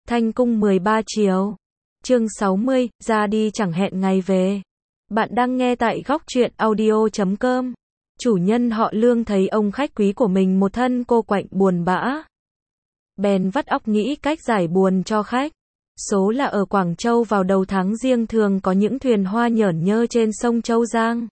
Thanh cung 13 chiều. Chương 60, ra đi chẳng hẹn ngày về. Bạn đang nghe tại góc truyện audio.com. Chủ nhân họ Lương thấy ông khách quý của mình một thân cô quạnh buồn bã. Bèn vắt óc nghĩ cách giải buồn cho khách. Số là ở Quảng Châu vào đầu tháng Giêng thường có những thuyền hoa nhởn nhơ trên sông Châu Giang.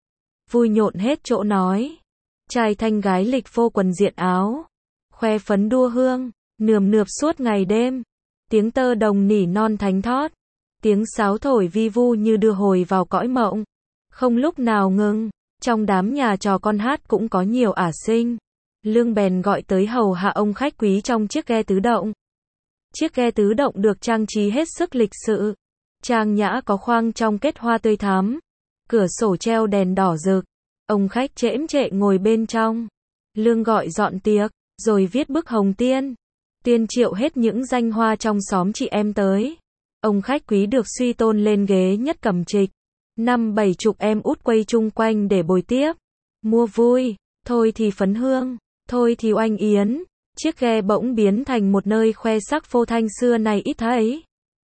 Vui nhộn hết chỗ nói. Trai thanh gái lịch phô quần diện áo. Khoe phấn đua hương, nườm nượp suốt ngày đêm. Tiếng tơ đồng nỉ non thánh thót. Tiếng sáo thổi vi vu như đưa hồi vào cõi mộng. Không lúc nào ngừng. Trong đám nhà trò con hát cũng có nhiều ả sinh. Lương bèn gọi tới hầu hạ ông khách quý trong chiếc ghe tứ động. Chiếc ghe tứ động được trang trí hết sức lịch sự. Trang nhã có khoang trong kết hoa tươi thắm. Cửa sổ treo đèn đỏ rực. Ông khách chễm chệ ngồi bên trong. Lương gọi dọn tiệc, rồi viết bức hồng tiên. Tiên triệu hết những danh hoa trong xóm chị em tới. Ông khách quý được suy tôn lên ghế nhất cầm trịch. 5-7 chục em út quay chung quanh để bồi tiếp. Mua vui, thôi thì phấn hương, thôi thì oanh yến. Chiếc ghe bỗng biến thành một nơi khoe sắc phô thanh xưa này ít thấy.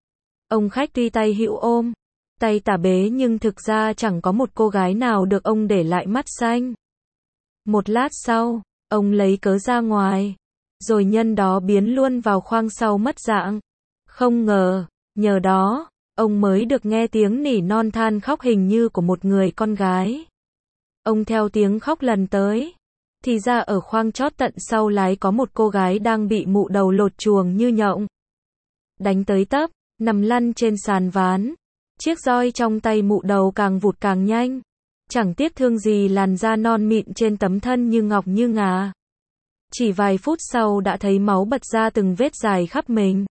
Ông khách tuy tay hữu ôm, tay tả bế nhưng thực ra chẳng có một cô gái nào được ông để lại mắt xanh. Một lát sau, ông lấy cớ ra ngoài, rồi nhân đó biến luôn vào khoang sau mất dạng. Không ngờ, nhờ đó, ông mới được nghe tiếng nỉ non than khóc hình như của một người con gái. Ông theo tiếng khóc lần tới, thì ra ở khoang chót tận sau lái có một cô gái đang bị mụ đầu lột chuồng như nhộng. Đánh tới tấp, nằm lăn trên sàn ván. Chiếc roi trong tay mụ đầu càng vụt càng nhanh. Chẳng tiếc thương gì làn da non mịn trên tấm thân như ngọc như ngà. Chỉ vài phút sau đã thấy máu bật ra từng vết dài khắp mình.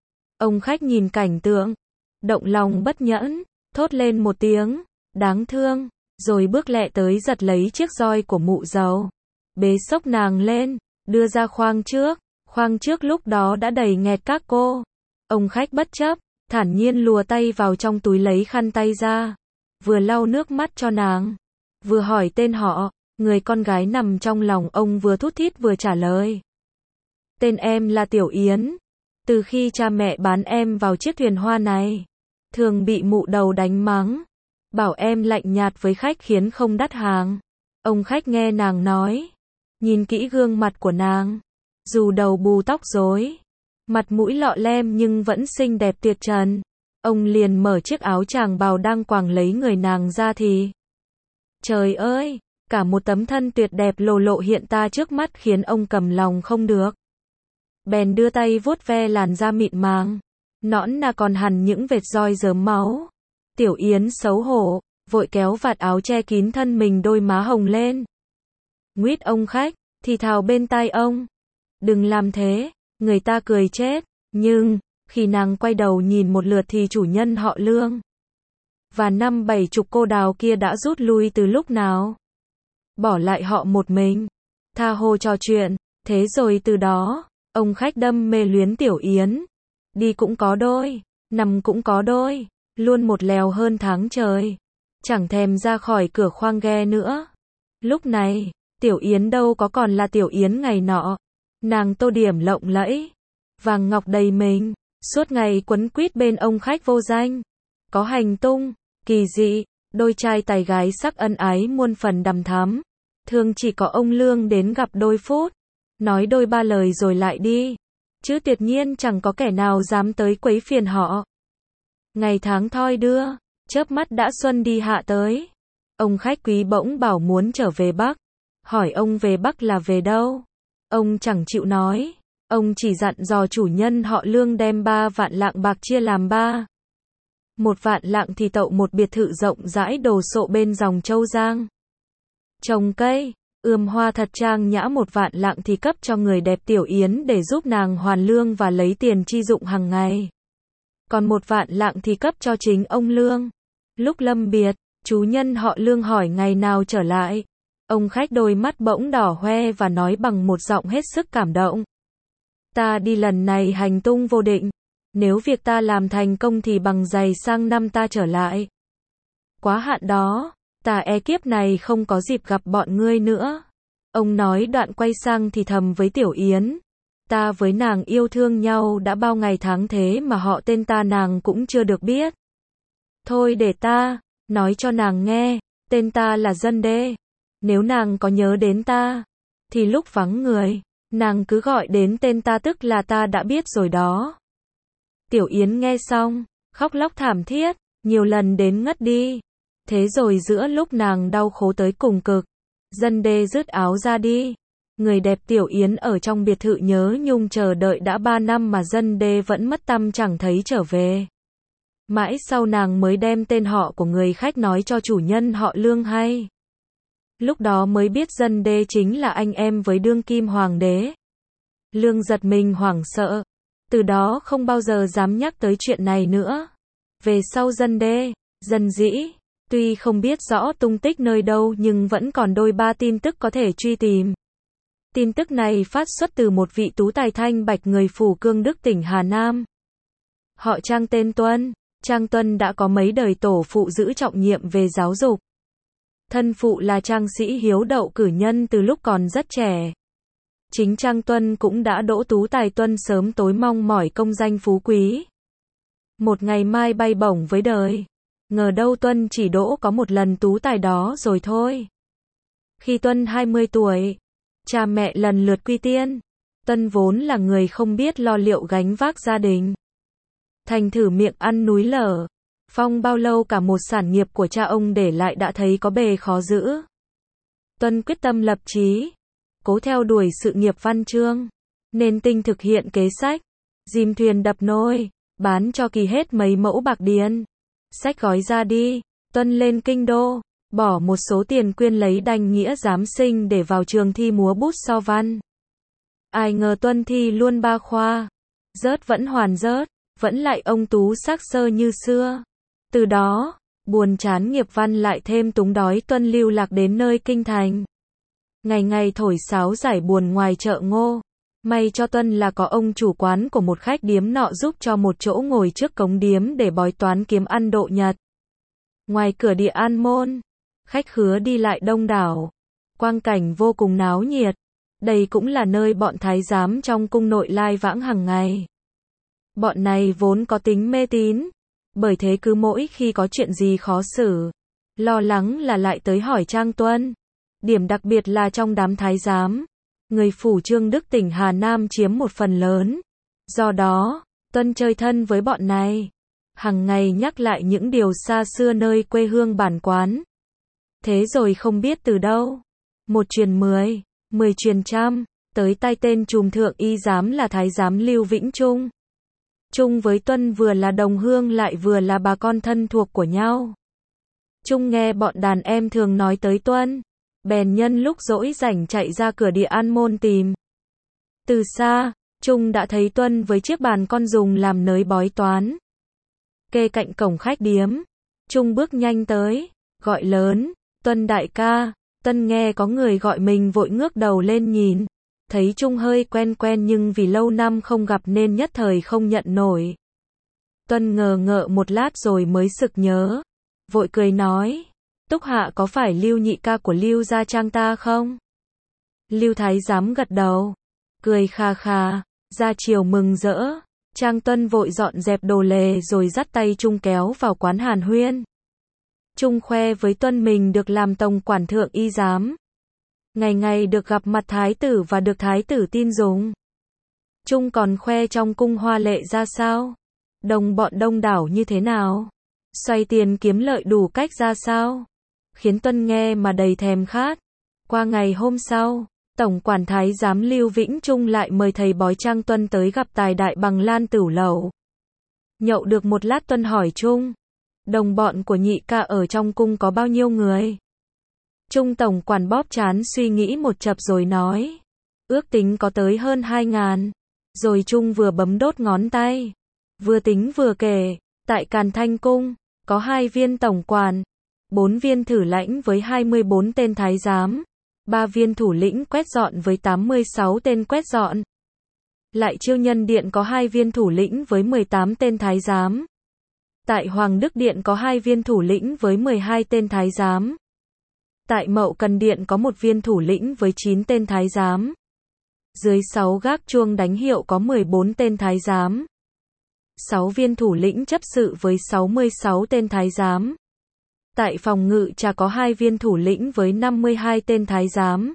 Ông khách nhìn cảnh tượng, động lòng bất nhẫn, thốt lên một tiếng, đáng thương, rồi bước lẹ tới giật lấy chiếc roi của mụ giàu. Bế xốc nàng lên, đưa ra khoang trước lúc đó đã đầy nghẹt các cô. Ông khách bất chấp, thản nhiên lùa tay vào trong túi lấy khăn tay ra, vừa lau nước mắt cho nàng, vừa hỏi tên họ. Người con gái nằm trong lòng ông vừa thút thít vừa trả lời. Tên em là Tiểu Yến. Từ khi cha mẹ bán em vào chiếc thuyền hoa này, thường bị mụ đầu đánh mắng, bảo em lạnh nhạt với khách khiến không đắt hàng. Ông khách nghe nàng nói, nhìn kỹ gương mặt của nàng, dù đầu bù tóc rối, mặt mũi lọ lem nhưng vẫn xinh đẹp tuyệt trần. Ông liền mở chiếc áo tràng bào đang quàng lấy người nàng ra thì, trời ơi, cả một tấm thân tuyệt đẹp lồ lộ hiện ta trước mắt khiến ông cầm lòng không được. Bèn đưa tay vuốt ve làn da mịn màng, nõn nà còn hằn những vệt roi rớm máu. Tiểu Yến xấu hổ, vội kéo vạt áo che kín thân mình, đôi má hồng lên. Nguýt ông khách, thì thào bên tai ông, đừng làm thế, người ta cười chết. Nhưng, khi nàng quay đầu nhìn một lượt thì chủ nhân họ Lương và 5-7 chục cô đào kia đã rút lui từ lúc nào. Bỏ lại họ một mình, tha hồ trò chuyện. Thế rồi từ đó, ông khách đâm mê luyến Tiểu Yến. Đi cũng có đôi, nằm cũng có đôi, luôn một lèo hơn tháng trời. Chẳng thèm ra khỏi cửa khoang ghe nữa. Lúc này, Tiểu Yến đâu có còn là Tiểu Yến ngày nọ. Nàng tô điểm lộng lẫy, vàng ngọc đầy mình, suốt ngày quấn quýt bên ông khách vô danh. Có hành tung kỳ dị, đôi trai tài gái sắc ân ái muôn phần đằm thắm. Thường chỉ có ông Lương đến gặp đôi phút, nói đôi ba lời rồi lại đi, chứ tuyệt nhiên chẳng có kẻ nào dám tới quấy phiền họ. Ngày tháng thoi đưa, chớp mắt đã xuân đi hạ tới. Ông khách quý bỗng bảo muốn trở về Bắc. Hỏi ông về Bắc là về đâu? Ông chẳng chịu nói. Ông chỉ dặn dò chủ nhân họ Lương đem 3 vạn lạng bạc chia làm 3. 1 vạn lạng thì tậu một biệt thự rộng rãi đồ sộ bên dòng Châu Giang. Trồng cây, ươm hoa thật trang nhã. 1 vạn lạng thì cấp cho người đẹp Tiểu Yến để giúp nàng hoàn lương và lấy tiền chi dụng hàng ngày. Còn 1 vạn lạng thì cấp cho chính ông Lương. Lúc lâm biệt, chủ nhân họ Lương hỏi ngày nào trở lại. Ông khách đôi mắt bỗng đỏ hoe và nói bằng một giọng hết sức cảm động. Ta đi lần này hành tung vô định. Nếu việc ta làm thành công thì bằng giày sang năm ta trở lại. Quá hạn đó, ta e kiếp này không có dịp gặp bọn ngươi nữa. Ông nói đoạn quay sang thì thầm với Tiểu Yến. Ta với nàng yêu thương nhau đã bao ngày tháng thế mà họ tên ta nàng cũng chưa được biết. Thôi để ta nói cho nàng nghe, tên ta là Dân Đê. Nếu nàng có nhớ đến ta, thì lúc vắng người, nàng cứ gọi đến tên ta tức là ta đã biết rồi đó. Tiểu Yến nghe xong, khóc lóc thảm thiết, nhiều lần đến ngất đi. Thế rồi giữa lúc nàng đau khổ tới cùng cực, Dân Đê dứt áo ra đi. Người đẹp Tiểu Yến ở trong biệt thự nhớ nhung chờ đợi đã 3 năm mà Dân Đê vẫn mất tăm chẳng thấy trở về. Mãi sau nàng mới đem tên họ của người khách nói cho chủ nhân họ Lương hay. Lúc đó mới biết Dân Đê chính là anh em với đương kim hoàng đế. Lương giật mình hoảng sợ. Từ đó không bao giờ dám nhắc tới chuyện này nữa. Về sau Dân Đê, Dân Dĩ, tuy không biết rõ tung tích nơi đâu nhưng vẫn còn đôi ba tin tức có thể truy tìm. Tin tức này phát xuất từ một vị tú tài thanh bạch người phủ Cương Đức tỉnh Hà Nam. Họ Trang tên Tuân. Trang Tuân đã có mấy đời tổ phụ giữ trọng nhiệm về giáo dục. Thân phụ là trang sĩ hiếu đậu cử nhân từ lúc còn rất trẻ. Chính Trang Tuân cũng đã đỗ tú tài Tuân sớm tối mong mỏi công danh phú quý. Một ngày mai bay bổng với đời. Ngờ đâu Tuân chỉ đỗ có một lần tú tài đó rồi thôi. Khi Tuân 20 tuổi, cha mẹ lần lượt quy tiên. Tuân vốn là người không biết lo liệu gánh vác gia đình. Thành thử miệng ăn núi lở. Phong bao lâu cả một sản nghiệp của cha ông để lại đã thấy có bề khó giữ. Tuân quyết tâm lập chí, cố theo đuổi sự nghiệp văn chương, nên tinh thực hiện kế sách, dìm thuyền đập nồi, bán cho Kỳ hết mấy mẫu bạc điền. Sách gói ra đi, Tuân lên kinh đô, bỏ một số tiền quyên lấy đành nghĩa giám sinh để vào trường thi múa bút so văn. Ai ngờ Tuân thi luôn 3 khoa, rớt vẫn hoàn rớt, vẫn lại ông tú sắc sơ như xưa. Từ đó, buồn chán nghiệp văn lại thêm túng đói Tuân lưu lạc đến nơi kinh thành. Ngày ngày thổi sáo giải buồn ngoài chợ Ngô. May cho Tuân là có ông chủ quán của một khách điếm nọ giúp cho một chỗ ngồi trước cống điếm để bói toán kiếm ăn độ nhật. Ngoài cửa Địa An môn, khách khứa đi lại đông đảo, quang cảnh vô cùng náo nhiệt. Đây cũng là nơi bọn thái giám trong cung nội lai vãng hàng ngày. Bọn này vốn có tính mê tín, bởi thế cứ mỗi khi có chuyện gì khó xử, lo lắng là lại tới hỏi Trang Tuân. Điểm đặc biệt là trong đám thái giám, người phủ Trương Đức tỉnh Hà Nam chiếm một phần lớn. Do đó, Tuân chơi thân với bọn này, hằng ngày nhắc lại những điều xa xưa nơi quê hương bản quán. Thế rồi không biết từ đâu, một truyền 10, 10 truyền trăm, tới tay tên trùm thượng y giám là thái giám Lưu Vĩnh Trung. Trung với Tuân vừa là đồng hương lại vừa là bà con thân thuộc của nhau. Trung nghe bọn đàn em thường nói tới Tuân, bèn nhân lúc rỗi rảnh chạy ra cửa Địa An môn tìm. Từ xa, Trung đã thấy Tuân với chiếc bàn con dùng làm nới bói toán. Kê cạnh cổng khách điếm, Trung bước nhanh tới, gọi lớn, Tuân đại ca. Tuân nghe có người gọi mình vội ngước đầu lên nhìn. Thấy Trung hơi quen quen nhưng vì lâu năm không gặp nên nhất thời không nhận nổi. Tuân ngờ ngợ một lát rồi mới sực nhớ. Vội cười nói, Túc hạ có phải Lưu nhị ca của Lưu gia Trang ta không? Lưu thái giám gật đầu, cười kha kha, ra chiều mừng rỡ. Trang Tuân vội dọn dẹp đồ lề rồi dắt tay Trung kéo vào quán hàn huyên. Trung khoe với Tuân mình được làm tổng quản thượng y giám. Ngày ngày được gặp mặt thái tử và được thái tử tin dùng. Trung còn khoe trong cung hoa lệ ra sao, đồng bọn đông đảo như thế nào, xoay tiền kiếm lợi đủ cách ra sao, khiến Tuân nghe mà đầy thèm khát. Qua ngày hôm sau, tổng quản thái giám Lưu Vĩnh Trung lại mời thầy bói Trang Tuân tới gặp tài đại bằng Lan Tửu Lầu. Nhậu được một lát Tuân hỏi Trung, đồng bọn của nhị ca ở trong cung có bao nhiêu người? Trung tổng quản bóp trán suy nghĩ một chập rồi nói, ước tính có tới hơn 2.000. Rồi Trung vừa bấm đốt ngón tay, vừa tính vừa kể, tại Càn Thanh Cung, có 2 viên tổng quản, 4 viên thử lãnh với 24 tên thái giám, 3 viên thủ lĩnh quét dọn với 86 tên quét dọn. Lại Chiêu Nhân Điện có 2 viên thủ lĩnh với 18 tên thái giám. Tại Hoàng Đức Điện có 2 viên thủ lĩnh với 12 tên thái giám. Tại Mậu Cần Điện có 1 viên thủ lĩnh với 9 tên thái giám. Dưới 6 gác chuông đánh hiệu có 14 tên thái giám. 6 viên thủ lĩnh chấp sự với 66 tên thái giám. Tại phòng ngự trà có 2 viên thủ lĩnh với 52 tên thái giám.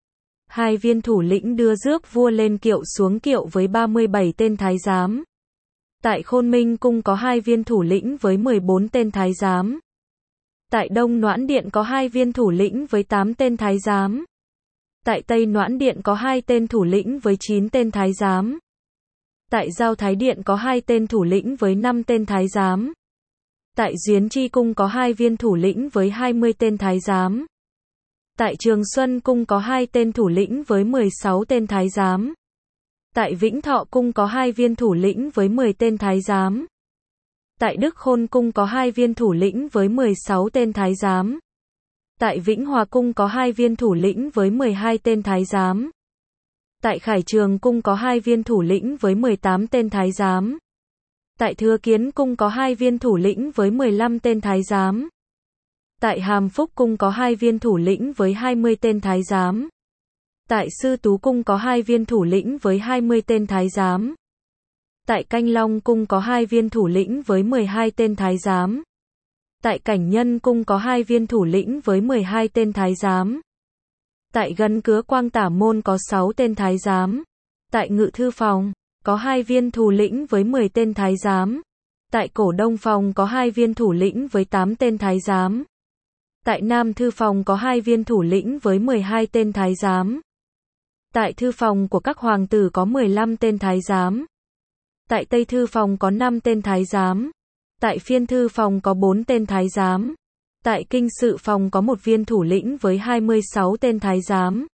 2 viên thủ lĩnh đưa rước vua lên kiệu xuống kiệu với 37 tên thái giám. Tại Khôn Minh cung có 2 viên thủ lĩnh với 14 tên thái giám. Tại Đông Noãn Điện có 2 viên thủ lĩnh với 8 tên thái giám. Tại Tây Noãn Điện có 2 tên thủ lĩnh với 9 tên thái giám. Tại Giao Thái Điện có 2 tên thủ lĩnh với 5 tên thái giám. Tại Duyến Chi cung có 2 viên thủ lĩnh với 20 tên thái giám. Tại Trường Xuân cung có 2 tên thủ lĩnh với 16 tên thái giám. Tại Vĩnh Thọ cung có 2 viên thủ lĩnh với 10 tên thái giám. Tại Đức Khôn cung có 2 viên thủ lĩnh với 16 tên thái giám. Tại Vĩnh Hòa cung có 2 viên thủ lĩnh với 12 tên thái giám. Tại Khải Trường cung có 2 viên thủ lĩnh với 18 tên thái giám. Tại Thừa Kiến cung có 2 viên thủ lĩnh với 15 tên thái giám. Tại Hàm Phúc cung có 2 viên thủ lĩnh với 20 tên thái giám. Tại Sư Tú cung có 2 viên thủ lĩnh với 20 tên thái giám. Tại Canh Long cung có 2 viên thủ lĩnh với 12 tên thái giám. Tại Cảnh Nhân cung có 2 viên thủ lĩnh với 12 tên thái giám. Tại Gân Cứa Quang Tả môn có 6 tên thái giám. Tại Ngự Thư phòng có 2 viên thủ lĩnh với 10 tên thái giám. Tại Cổ Đông phòng có 2 viên thủ lĩnh với 8 tên thái giám. Tại Nam Thư phòng có 2 viên thủ lĩnh với 12 tên thái giám. Tại Thư phòng của các hoàng tử có 15 tên thái giám. Tại Tây Thư phòng có 5 tên thái giám. Tại Phiên Thư phòng có 4 tên thái giám. Tại Kinh Sự phòng có 1 viên thủ lĩnh với 26 tên thái giám.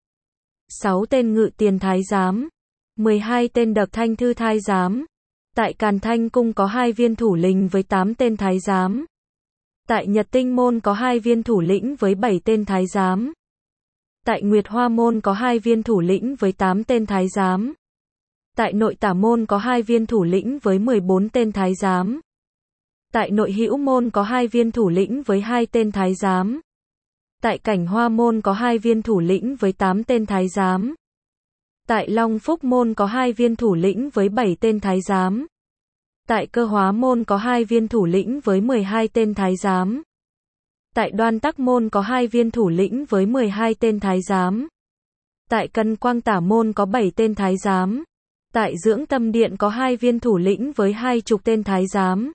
6 tên ngự tiền thái giám. 12 tên Đậc Thanh Thư thái giám. Tại Càn Thanh cung có 2 viên thủ lĩnh với 8 tên thái giám. Tại Nhật Tinh môn có 2 viên thủ lĩnh với 7 tên thái giám. Tại Nguyệt Hoa môn có 2 viên thủ lĩnh với 8 tên thái giám. Tại Nội Tả môn có 2 viên thủ lĩnh với 14 tên thái giám. Tại Nội Hữu môn có 2 viên thủ lĩnh với 2 tên thái giám. Tại Cảnh Hoa môn có 2 viên thủ lĩnh với 8 tên thái giám. Tại Long Phúc môn có 2 viên thủ lĩnh với 7 tên thái giám. Tại Cơ Hóa môn có 2 viên thủ lĩnh với 12 tên thái giám. Tại Đoan Tắc môn có 2 viên thủ lĩnh với 12 tên thái giám. Tại Cân Quang Tả môn có 7 tên thái giám. Tại Dưỡng Tâm điện có 2 viên thủ lĩnh với 20 tên thái giám.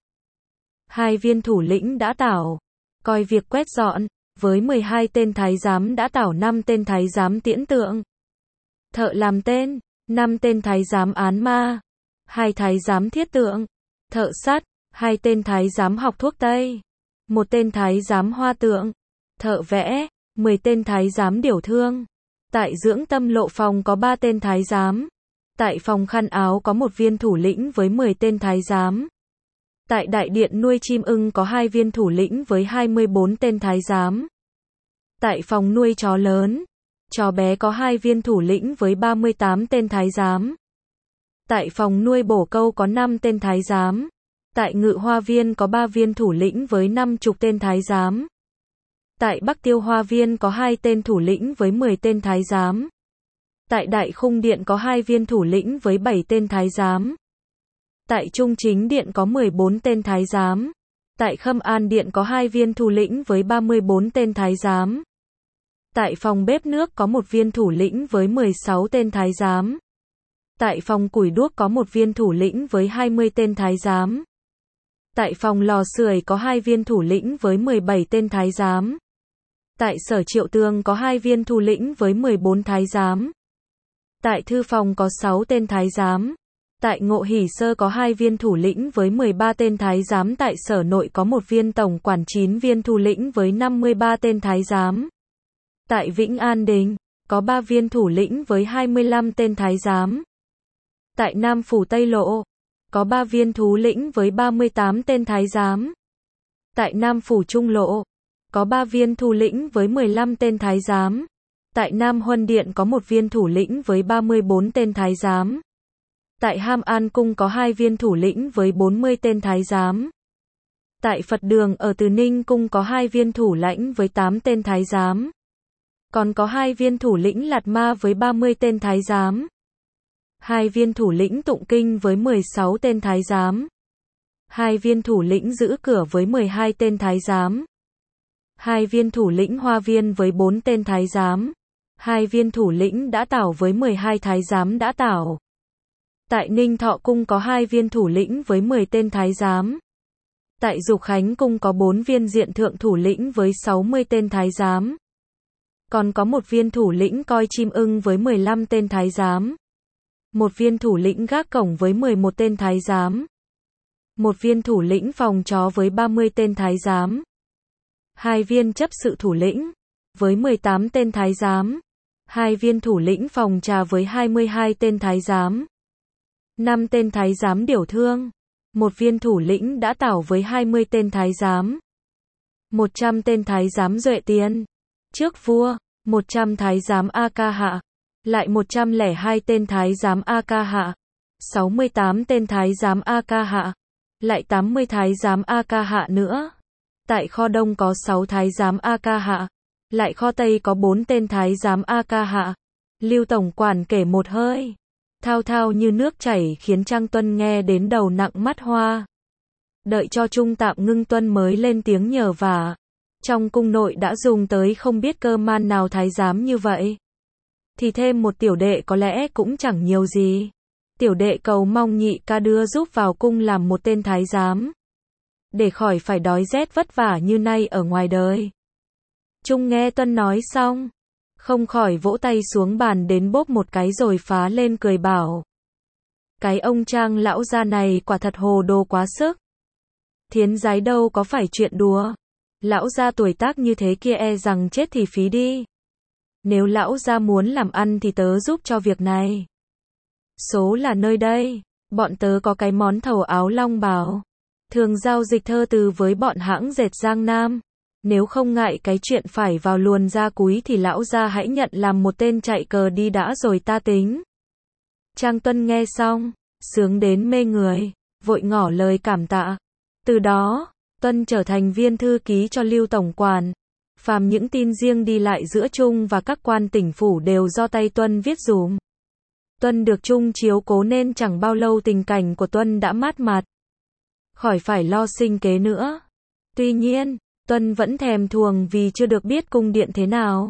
2 viên thủ lĩnh đã tảo coi việc quét dọn, với 12 tên thái giám đã tảo 5 tên thái giám tiễn tượng. Thợ làm tên, 5 tên thái giám án ma, 2 thái giám thiết tượng. Thợ sắt, 2 tên thái giám học thuốc tây, 1 tên thái giám hoa tượng. Thợ vẽ, 10 tên thái giám điểu thương. Tại Dưỡng Tâm lộ phòng có 3 tên thái giám. Tại phòng khăn áo có 1 viên thủ lĩnh với 10 tên thái giám. Tại Đại điện nuôi chim ưng có 2 viên thủ lĩnh với 24 tên thái giám. Tại phòng nuôi chó lớn, chó bé có 2 viên thủ lĩnh với 38 tên thái giám. Tại phòng nuôi bổ câu có 5 tên thái giám. Tại Ngự Hoa viên có 3 viên thủ lĩnh với 50 tên thái giám. Tại Bắc Tiêu Hoa viên có 2 tên thủ lĩnh với 10 tên thái giám. Tại Đại Khung điện có 2 viên thủ lĩnh với 7 tên thái giám. Tại Trung Chính điện có 14 tên thái giám. Tại Khâm An điện có 2 viên thủ lĩnh với 34 tên thái giám. Tại phòng bếp nước có 1 viên thủ lĩnh với 16 tên thái giám. Tại phòng củi đuốc có 1 viên thủ lĩnh với 20 tên thái giám. Tại phòng lò sưởi có 2 viên thủ lĩnh với 17 tên thái giám. Tại Sở Triệu Tường có 2 viên thủ lĩnh với 14 thái giám. Tại Thư phòng có 6 tên thái giám. Tại Ngộ Hỷ Sơ có 2 viên thủ lĩnh với 13 tên thái giám. Tại Sở Nội có 1 viên tổng quản 9 viên thủ lĩnh với 53 tên thái giám. Tại Vĩnh An Đình có 3 viên thủ lĩnh với 25 tên thái giám. Tại Nam Phủ Tây Lộ có 3 viên thủ lĩnh với 38 tên thái giám. Tại Nam Phủ Trung Lộ có 3 viên thủ lĩnh với 15 tên thái giám. Tại Nam Huân Điện có 1 viên thủ lĩnh với 34 tên thái giám. Tại Ham An Cung có 2 viên thủ lĩnh với 40 tên thái giám. Tại Phật Đường ở Từ Ninh Cung có 2 viên thủ lãnh với 8 tên thái giám. Còn có 2 viên thủ lĩnh Lạt Ma với 30 tên thái giám. 2 viên thủ lĩnh tụng kinh với 16 tên thái giám. 2 viên thủ lĩnh giữ cửa với 12 tên thái giám. 2 viên thủ lĩnh hoa viên với 4 tên thái giám. 2 viên thủ lĩnh đã tảo với 12 thái giám đã tảo. Tại Ninh Thọ Cung có 2 viên thủ lĩnh với 10 tên thái giám. Tại Dục Khánh Cung có 4 viên diện thượng thủ lĩnh với 60 tên thái giám. Còn có 1 viên thủ lĩnh coi chim ưng với 15 tên thái giám. 1 viên thủ lĩnh gác cổng với 11 tên thái giám. 1 viên thủ lĩnh phòng chó với 30 tên thái giám. 2 viên chấp sự thủ lĩnh với 18 tên thái giám. 2 viên thủ lĩnh phòng trà với 22 tên thái giám. 5 tên thái giám điều thương. 1 viên thủ lĩnh đã tảo với 20 tên thái giám. 100 tên thái giám duệ tiền trước vua. 100 thái giám A Ca Hạ. Lại 102 tên thái giám A Ca Hạ. 68 tên thái giám A Ca Hạ. Lại 80 thái giám A Ca Hạ nữa. Tại kho đông có 6 thái giám A Ca Hạ. Lại kho tây có 4 tên thái giám A Ca Hạ. Lưu tổng quản kể một hơi thao thao như nước chảy khiến Trang Tuân nghe đến đầu nặng mắt hoa. Đợi cho Trung tạm ngưng Tuân mới lên tiếng nhờ vả. Trong cung nội đã dùng tới không biết cơ man nào thái giám như vậy. Thì thêm một tiểu đệ có lẽ cũng chẳng nhiều gì. Tiểu đệ cầu mong nhị ca đưa giúp vào cung làm một tên thái giám. Để khỏi phải đói rét vất vả như nay ở ngoài đời. Trung nghe Tuân nói xong. Không khỏi vỗ tay xuống bàn đến bốp một cái rồi phá lên cười bảo. Cái ông Trang lão gia này quả thật hồ đồ quá sức. Thiến giái đâu có phải chuyện đùa. Lão gia tuổi tác như thế kia e rằng chết thì phí đi. Nếu lão gia muốn làm ăn thì tớ giúp cho việc này. Số là nơi đây, bọn tớ có cái món thầu áo long bào. Thường giao dịch thơ từ với bọn hãng dệt Giang Nam. Nếu không ngại cái chuyện phải vào luồn ra cúi thì lão gia hãy nhận làm một tên chạy cờ đi đã rồi ta tính. Trang Tuân nghe xong, sướng đến mê người, vội ngỏ lời cảm tạ. Từ đó, Tuân trở thành viên thư ký cho Lưu tổng quản. Phàm những tin riêng đi lại giữa Trung và các quan tỉnh phủ đều do tay Tuân viết dùm. Tuân được Trung chiếu cố nên chẳng bao lâu tình cảnh của Tuân đã mát mặt. Khỏi phải lo sinh kế nữa. Tuy nhiên, Tuân vẫn thèm thuồng vì chưa được biết cung điện thế nào.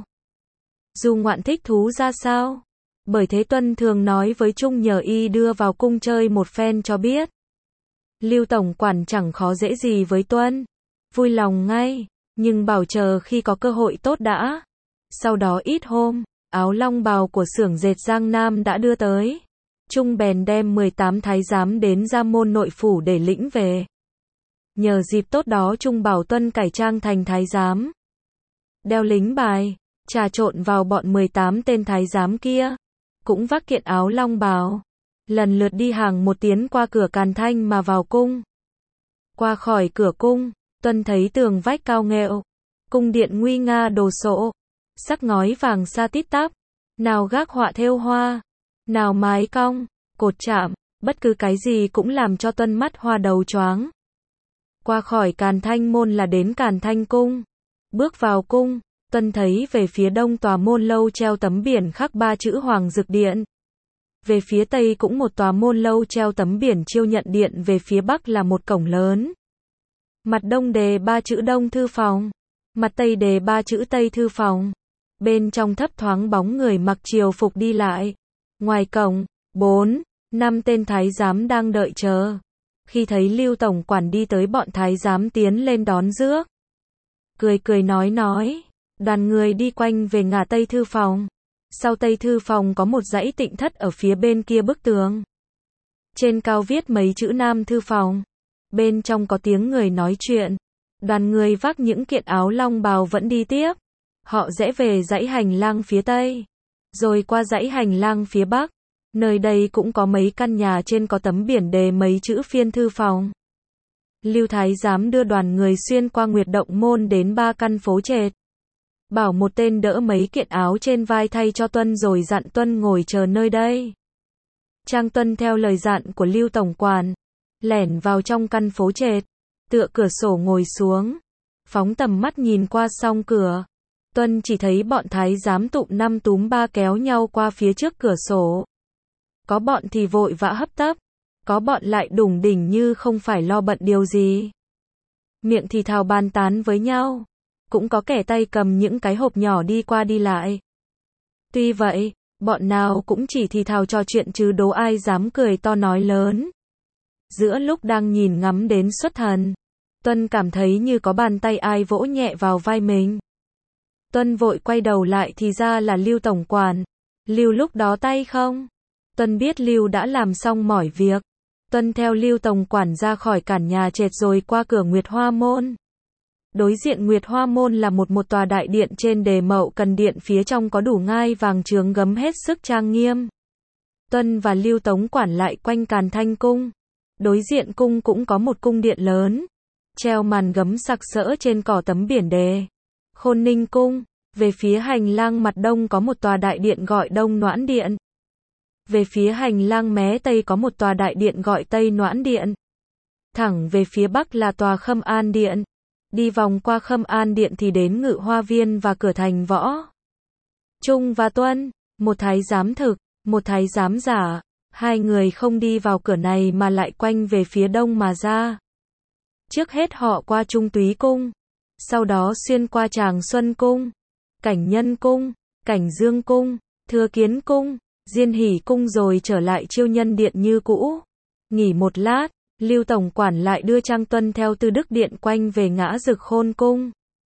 Dù ngoạn thích thú ra sao. Bởi thế Tuân thường nói với Trung nhờ y đưa vào cung chơi một phen cho biết. Lưu tổng quản chẳng khó dễ gì với Tuân. Vui lòng ngay, nhưng bảo chờ khi có cơ hội tốt đã. Sau đó ít hôm, áo long bào của xưởng dệt Giang Nam đã đưa tới. Trung bèn đem 18 thái giám đến Gia Môn nội phủ để lĩnh về. Nhờ dịp tốt đó Trung bảo Tuân cải trang thành thái giám. Đeo lính bài, trà trộn vào bọn 18 tên thái giám kia. Cũng vác kiện áo long bào. Lần lượt đi hàng một tiến qua cửa Càn Thanh mà vào cung. Qua khỏi cửa cung, Tuân thấy tường vách cao nghệu. Cung điện nguy nga đồ sộ. Sắc ngói vàng sa tít tắp. Nào gác họa thêu hoa. Nào mái cong, cột chạm. Bất cứ cái gì cũng làm cho Tuân mắt hoa đầu choáng. Qua khỏi Càn Thanh môn là đến Càn Thanh cung. Bước vào cung, Tuân thấy về phía đông tòa môn lâu treo tấm biển khắc 3 chữ Hoàng Dực Điện. Về phía tây cũng một tòa môn lâu treo tấm biển Chiêu Nhận Điện, về phía bắc là một cổng lớn. Mặt đông đề 3 chữ Đông Thư Phòng, mặt tây đề 3 chữ Tây Thư Phòng. Bên trong thấp thoáng bóng người mặc triều phục đi lại. Ngoài cổng, 4-5 tên thái giám đang đợi chờ. Khi thấy Lưu tổng quản đi tới, bọn thái giám tiến lên đón rước. Cười cười nói, đoàn người đi quanh về ngả Tây Thư Phòng. Sau Tây Thư Phòng có một dãy tịnh thất ở phía bên kia bức tường. Trên cao viết mấy chữ Nam Thư Phòng. Bên trong có tiếng người nói chuyện. Đoàn người vác những kiện áo long bào vẫn đi tiếp. Họ rẽ về dãy hành lang phía Tây. Rồi qua dãy hành lang phía Bắc. Nơi đây cũng có mấy căn nhà trên có tấm biển đề mấy chữ Phiên Thư Phòng. Lưu thái giám đưa đoàn người xuyên qua Nguyệt Động môn đến 3 căn phố trệt. Bảo một tên đỡ mấy kiện áo trên vai thay cho Tuân rồi dặn Tuân ngồi chờ nơi đây. Trang Tuân theo lời dặn của Lưu tổng quản, lẻn vào trong căn phố trệt, tựa cửa sổ ngồi xuống, phóng tầm mắt nhìn qua song cửa. Tuân chỉ thấy bọn thái giám tụm 5 túm 3 kéo nhau qua phía trước cửa sổ. Có bọn thì vội vã hấp tấp, có bọn lại đủng đỉnh như không phải lo bận điều gì. Miệng thì thào bàn tán với nhau, cũng có kẻ tay cầm những cái hộp nhỏ đi qua đi lại. Tuy vậy, bọn nào cũng chỉ thì thào trò chuyện chứ đố ai dám cười to nói lớn. Giữa lúc đang nhìn ngắm đến xuất thần, Tuân cảm thấy như có bàn tay ai vỗ nhẹ vào vai mình. Tuân vội quay đầu lại thì ra là Lưu tổng quản. Lưu lúc đó tay không? Tuân biết Lưu đã làm xong mỏi việc. Tuân theo Lưu tổng quản ra khỏi cản nhà trệt rồi qua cửa Nguyệt Hoa Môn. Đối diện Nguyệt Hoa Môn là một tòa đại điện trên đề mậu cần điện, phía trong có đủ ngai vàng chướng gấm hết sức trang nghiêm. Tuân và Lưu tổng quản lại quanh Càn Thanh cung. Đối diện cung cũng có một cung điện lớn, treo màn gấm sặc sỡ trên cỏ tấm biển đề. Khôn Ninh cung. Về phía hành lang mặt đông có một tòa đại điện gọi Đông Noãn điện. Về phía hành lang mé tây có một tòa đại điện gọi Tây Noãn điện. Thẳng về phía bắc là tòa Khâm An điện. Đi vòng qua Khâm An điện thì đến Ngự Hoa viên và cửa thành Võ Trung và Tuân, một thái giám thực, một thái giám giả. Hai người không đi vào cửa này mà lại quanh về phía đông mà ra. Trước hết họ qua Trung Túy cung, sau đó xuyên qua Tràng Xuân cung, Cảnh Nhân cung, Cảnh Dương cung, Thừa Kiến cung, Diên Hỷ cung rồi trở lại Chiêu Nhân điện như cũ. Nghỉ một lát, Lưu tổng quản lại đưa Trang Tuân theo Tư Đức điện quanh về Ngã Dực Khôn cung,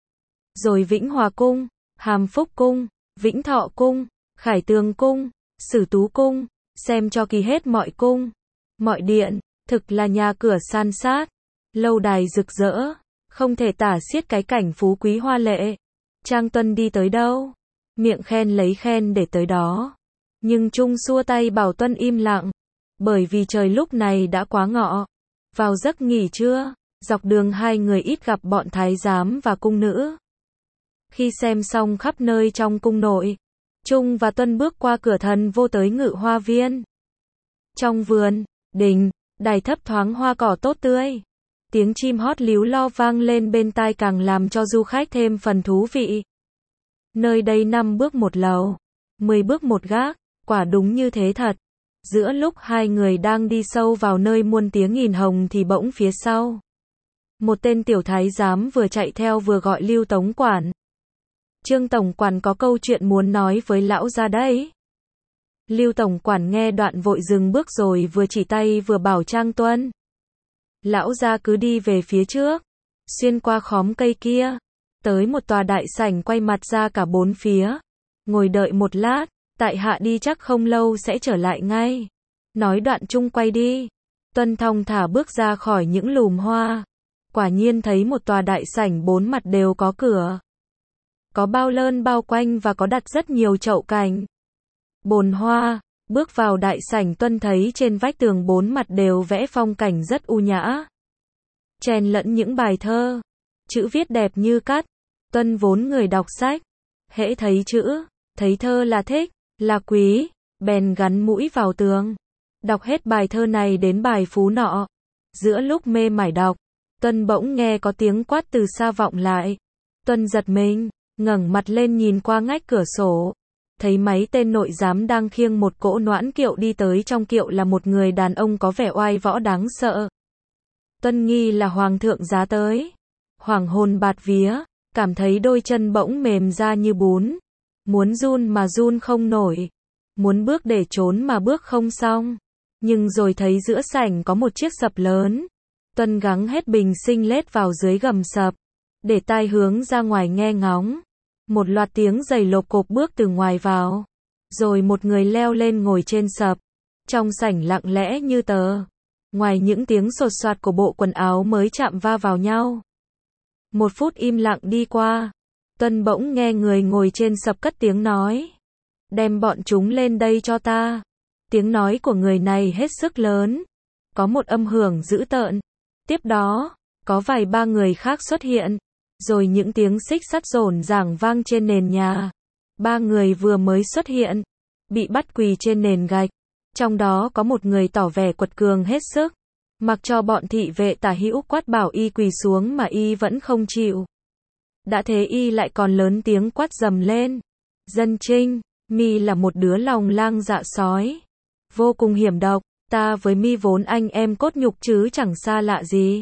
rồi Vĩnh Hòa cung, Hàm Phúc cung, Vĩnh Thọ cung, Khải Tường cung, Sử Tú cung, xem cho kỳ hết mọi cung, mọi điện, thực là nhà cửa san sát, lâu đài rực rỡ, không thể tả xiết cái cảnh phú quý hoa lệ. Trang Tuân đi tới đâu, miệng khen lấy khen để tới đó. Nhưng Trung xua tay bảo Tuân im lặng, bởi vì trời lúc này đã quá ngọ. Vào giấc nghỉ trưa, dọc đường hai người ít gặp bọn thái giám và cung nữ. Khi xem xong khắp nơi trong cung nội, Trung và Tuân bước qua cửa thần vô tới Ngự Hoa viên. Trong vườn, đình, đài thấp thoáng hoa cỏ tốt tươi. Tiếng chim hót líu lo vang lên bên tai càng làm cho du khách thêm phần thú vị. Nơi đây 5 bước một lầu, 10 bước một gác, quả đúng như thế thật. Giữa lúc hai người đang đi sâu vào nơi muôn tiếng nghìn hồng thì bỗng phía sau, một tên tiểu thái giám vừa chạy theo vừa gọi Lưu tổng quản. Trương tổng quản có câu chuyện muốn nói với lão gia đấy. Lưu tổng quản nghe đoạn vội dừng bước rồi vừa chỉ tay vừa bảo Trang Tuân. Lão gia cứ đi về phía trước, xuyên qua khóm cây kia, tới một tòa đại sảnh quay mặt ra cả bốn phía. Ngồi đợi một lát, tại hạ đi chắc không lâu sẽ trở lại ngay. Nói đoạn Trung quay đi. Tuân thong thả bước ra khỏi những lùm hoa. Quả nhiên thấy một tòa đại sảnh bốn mặt đều có cửa. Có bao lơn bao quanh và có đặt rất nhiều chậu cảnh, bồn hoa. Bước vào đại sảnh, Tuân thấy trên vách tường bốn mặt đều vẽ phong cảnh rất u nhã, chèn lẫn những bài thơ, chữ viết đẹp như cắt. Tuân vốn người đọc sách, hễ thấy chữ, thấy thơ là thích, là quý, bèn gắn mũi vào tường, đọc hết bài thơ này đến bài phú nọ. Giữa lúc mê mải đọc, Tuân bỗng nghe có tiếng quát từ xa vọng lại. Tuân giật mình, ngẩng mặt lên nhìn qua ngách cửa sổ, thấy mấy tên nội giám đang khiêng một cỗ noãn kiệu đi tới, trong kiệu là một người đàn ông có vẻ oai võ đáng sợ. Tuân nghi là hoàng thượng giá tới, hoàng hồn bạt vía, cảm thấy đôi chân bỗng mềm ra như bún, muốn run mà run không nổi, muốn bước để trốn mà bước không xong. Nhưng rồi thấy giữa sảnh có một chiếc sập lớn, Tuân gắng hết bình sinh lết vào dưới gầm sập, để tai hướng ra ngoài nghe ngóng. Một loạt tiếng giày lộp cộp bước từ ngoài vào, rồi một người leo lên ngồi trên sập. Trong sảnh lặng lẽ như tờ, ngoài những tiếng sột soạt của bộ quần áo mới chạm va vào nhau. Một phút im lặng đi qua, Tuân bỗng nghe người ngồi trên sập cất tiếng nói. Đem bọn chúng lên đây cho ta. Tiếng nói của người này hết sức lớn, có một âm hưởng dữ tợn. Tiếp đó, có vài ba người khác xuất hiện. Rồi những tiếng xích sắt rồn ràng vang trên nền nhà. Ba người vừa mới xuất hiện, bị bắt quỳ trên nền gạch. Trong đó có một người tỏ vẻ quật cường hết sức. Mặc cho bọn thị vệ tả hữu quát bảo y quỳ xuống mà y vẫn không chịu. Đã thế y lại còn lớn tiếng quát dầm lên. Dân Trinh, mi là một đứa lòng lang dạ sói. vô cùng hiểm độc, ta với mi vốn anh em cốt nhục chứ chẳng xa lạ gì.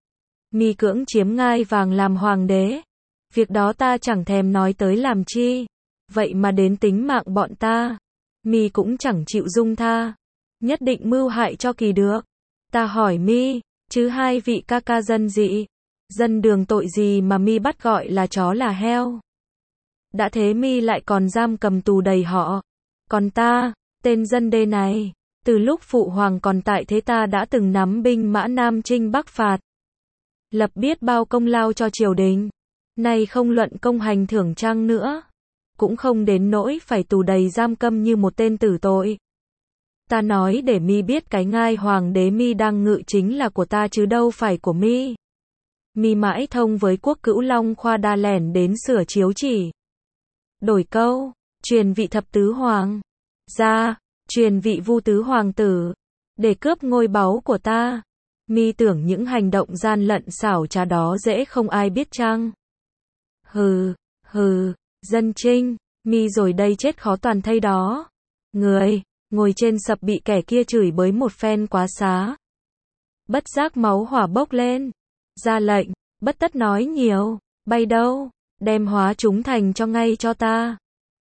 Mi cưỡng chiếm ngai vàng làm hoàng đế, việc đó ta chẳng thèm nói tới làm chi, vậy mà đến tính mạng bọn ta, mi cũng chẳng chịu dung tha, nhất định mưu hại cho kỳ được. Ta hỏi mi, chứ hai vị ca ca dân dị, dân đường tội gì mà mi bắt gọi là chó là heo? Đã thế mi lại còn giam cầm tù đầy họ. Còn ta, tên dân đê này, từ lúc phụ hoàng còn tại thế ta đã từng nắm binh mã Nam chinh Bắc phạt, lập biết bao công lao cho triều đình, nay không luận công hành thưởng trang nữa, cũng không đến nỗi phải tù đầy giam câm như một tên tử tội. Ta nói để mi biết cái ngai hoàng đế mi đang ngự chính là của ta chứ đâu phải của mi. Mi mãi thông với quốc cữu Long Khoa đa lẻn đến sửa chiếu chỉ, đổi câu, truyền vị thập tứ hoàng ra, truyền vị Vu tứ hoàng tử, để cướp ngôi báu của ta. Mi tưởng những hành động gian lận xảo trá đó dễ không ai biết chăng? Hừ, dân Trinh, mi rồi đây chết khó toàn thây đó. Người, ngồi trên sập bị kẻ kia chửi bới một phen quá xá. Bất giác máu hỏa bốc lên, ra lệnh, bất tất nói nhiều, bay đâu, đem hóa chúng thành cho ngay cho ta.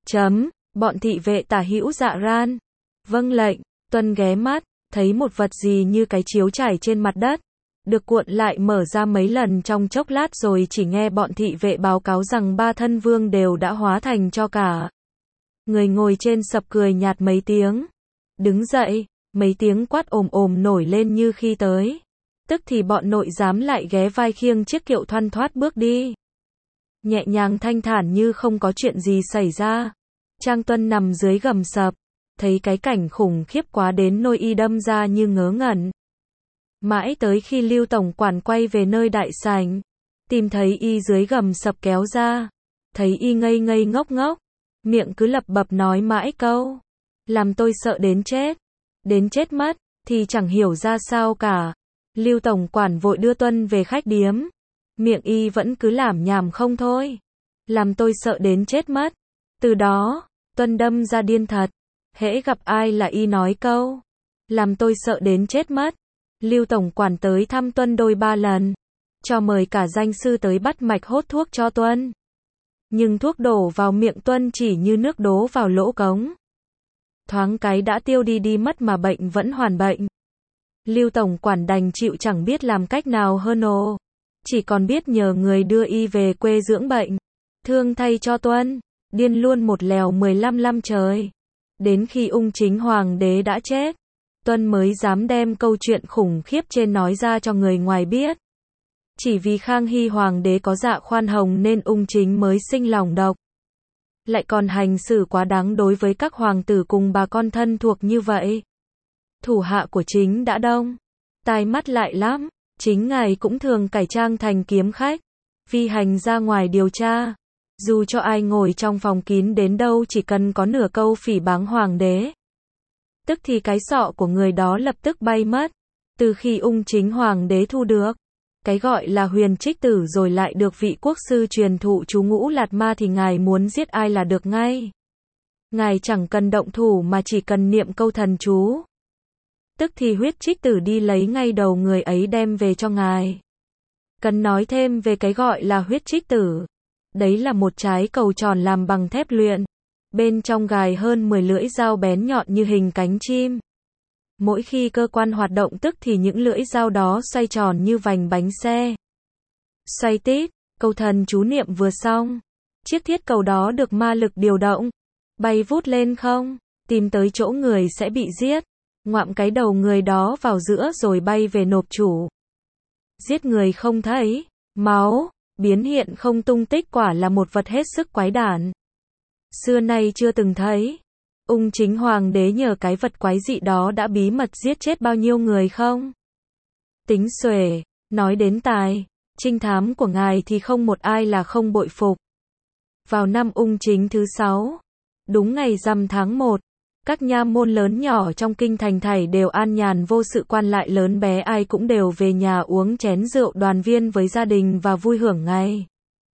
Bọn thị vệ tả hữu dạ ran. Vâng lệnh, tuân ghé mắt, thấy một vật gì như cái chiếu trải trên mặt đất, được cuộn lại mở ra mấy lần trong chốc lát rồi chỉ nghe bọn thị vệ báo cáo rằng 3 thân vương đều đã hóa thành cho cả. Người ngồi trên sập cười nhạt mấy tiếng, đứng dậy, mấy tiếng quát ồm nổi lên như khi tới. Tức thì bọn nội giám lại ghé vai khiêng chiếc kiệu thoăn thoắt bước đi. Nhẹ nhàng thanh thản như không có chuyện gì xảy ra. Trang Tuân nằm dưới gầm sập, thấy cái cảnh khủng khiếp quá đến nôi y đâm ra như ngớ ngẩn. Mãi tới khi Lưu tổng quản quay về nơi đại sảnh, tìm thấy y dưới gầm sập kéo ra, thấy y ngây ngốc, miệng cứ lập bập nói mãi câu, làm tôi sợ đến chết mất, thì chẳng hiểu ra sao cả. Lưu tổng quản vội đưa Tuân về khách điếm, miệng y vẫn cứ lảm nhảm không thôi, làm tôi sợ đến chết mất. Từ đó, Tuân đâm ra điên thật, hễ gặp ai là y nói câu, làm tôi sợ đến chết mất. Lưu tổng quản tới thăm Tuân đôi ba lần, cho mời cả danh sư tới bắt mạch hốt thuốc cho Tuân. Nhưng thuốc đổ vào miệng Tuân chỉ như nước đổ vào lỗ cống. Thoáng cái đã tiêu đi mất mà bệnh vẫn hoàn bệnh. Lưu tổng quản đành chịu chẳng biết làm cách nào hơn chỉ còn biết nhờ người đưa y về quê dưỡng bệnh. Thương thay cho Tuân, điên luôn một lèo 15 năm trời. Đến khi ung chính hoàng đế đã chết, Tuân mới dám đem câu chuyện khủng khiếp trên nói ra cho người ngoài biết. Chỉ vì Khang Hy hoàng đế có dạ khoan hồng nên ung chính mới sinh lòng độc. Lại còn hành xử quá đáng đối với các hoàng tử cùng bà con thân thuộc như vậy. Thủ hạ của chính đã đông, tai mắt lại lắm, chính ngài cũng thường cải trang thành kiếm khách, phi hành ra ngoài điều tra. Dù cho ai ngồi trong phòng kín đến đâu chỉ cần có nửa câu phỉ báng hoàng đế, tức thì cái sọ của người đó lập tức bay mất. Từ khi ung chính hoàng đế thu được cái gọi là huyền trích tử rồi lại được vị quốc sư truyền thụ chú ngũ lạt ma thì ngài muốn giết ai là được ngay. Ngài chẳng cần động thủ mà chỉ cần niệm câu thần chú, tức thì huyết trích tử đi lấy ngay đầu người ấy đem về cho ngài. Cần nói thêm về cái gọi là huyết trích tử. Đấy là một trái cầu tròn làm bằng thép luyện, bên trong gài hơn 10 lưỡi dao bén nhọn như hình cánh chim. Mỗi khi cơ quan hoạt động tức thì những lưỡi dao đó xoay tròn như vành bánh xe. Xoay tít, câu thần chú niệm vừa xong, chiếc thiết cầu đó được ma lực điều động, bay vút lên không, tìm tới chỗ người sẽ bị giết, ngoạm cái đầu người đó vào giữa rồi bay về nộp chủ. Giết người không thấy máu, biến hiện không tung tích, quả là một vật hết sức quái đản. Xưa nay chưa từng thấy. Ung chính hoàng đế nhờ cái vật quái dị đó đã bí mật giết chết bao nhiêu người không? Tính xuể, nói đến tài trinh thám của ngài thì không một ai là không bội phục. Vào năm ung chính thứ 6, đúng ngày rằm tháng 1, các nha môn lớn nhỏ trong kinh thành thảy đều an nhàn vô sự, quan lại lớn bé ai cũng đều về nhà uống chén rượu đoàn viên với gia đình và vui hưởng ngày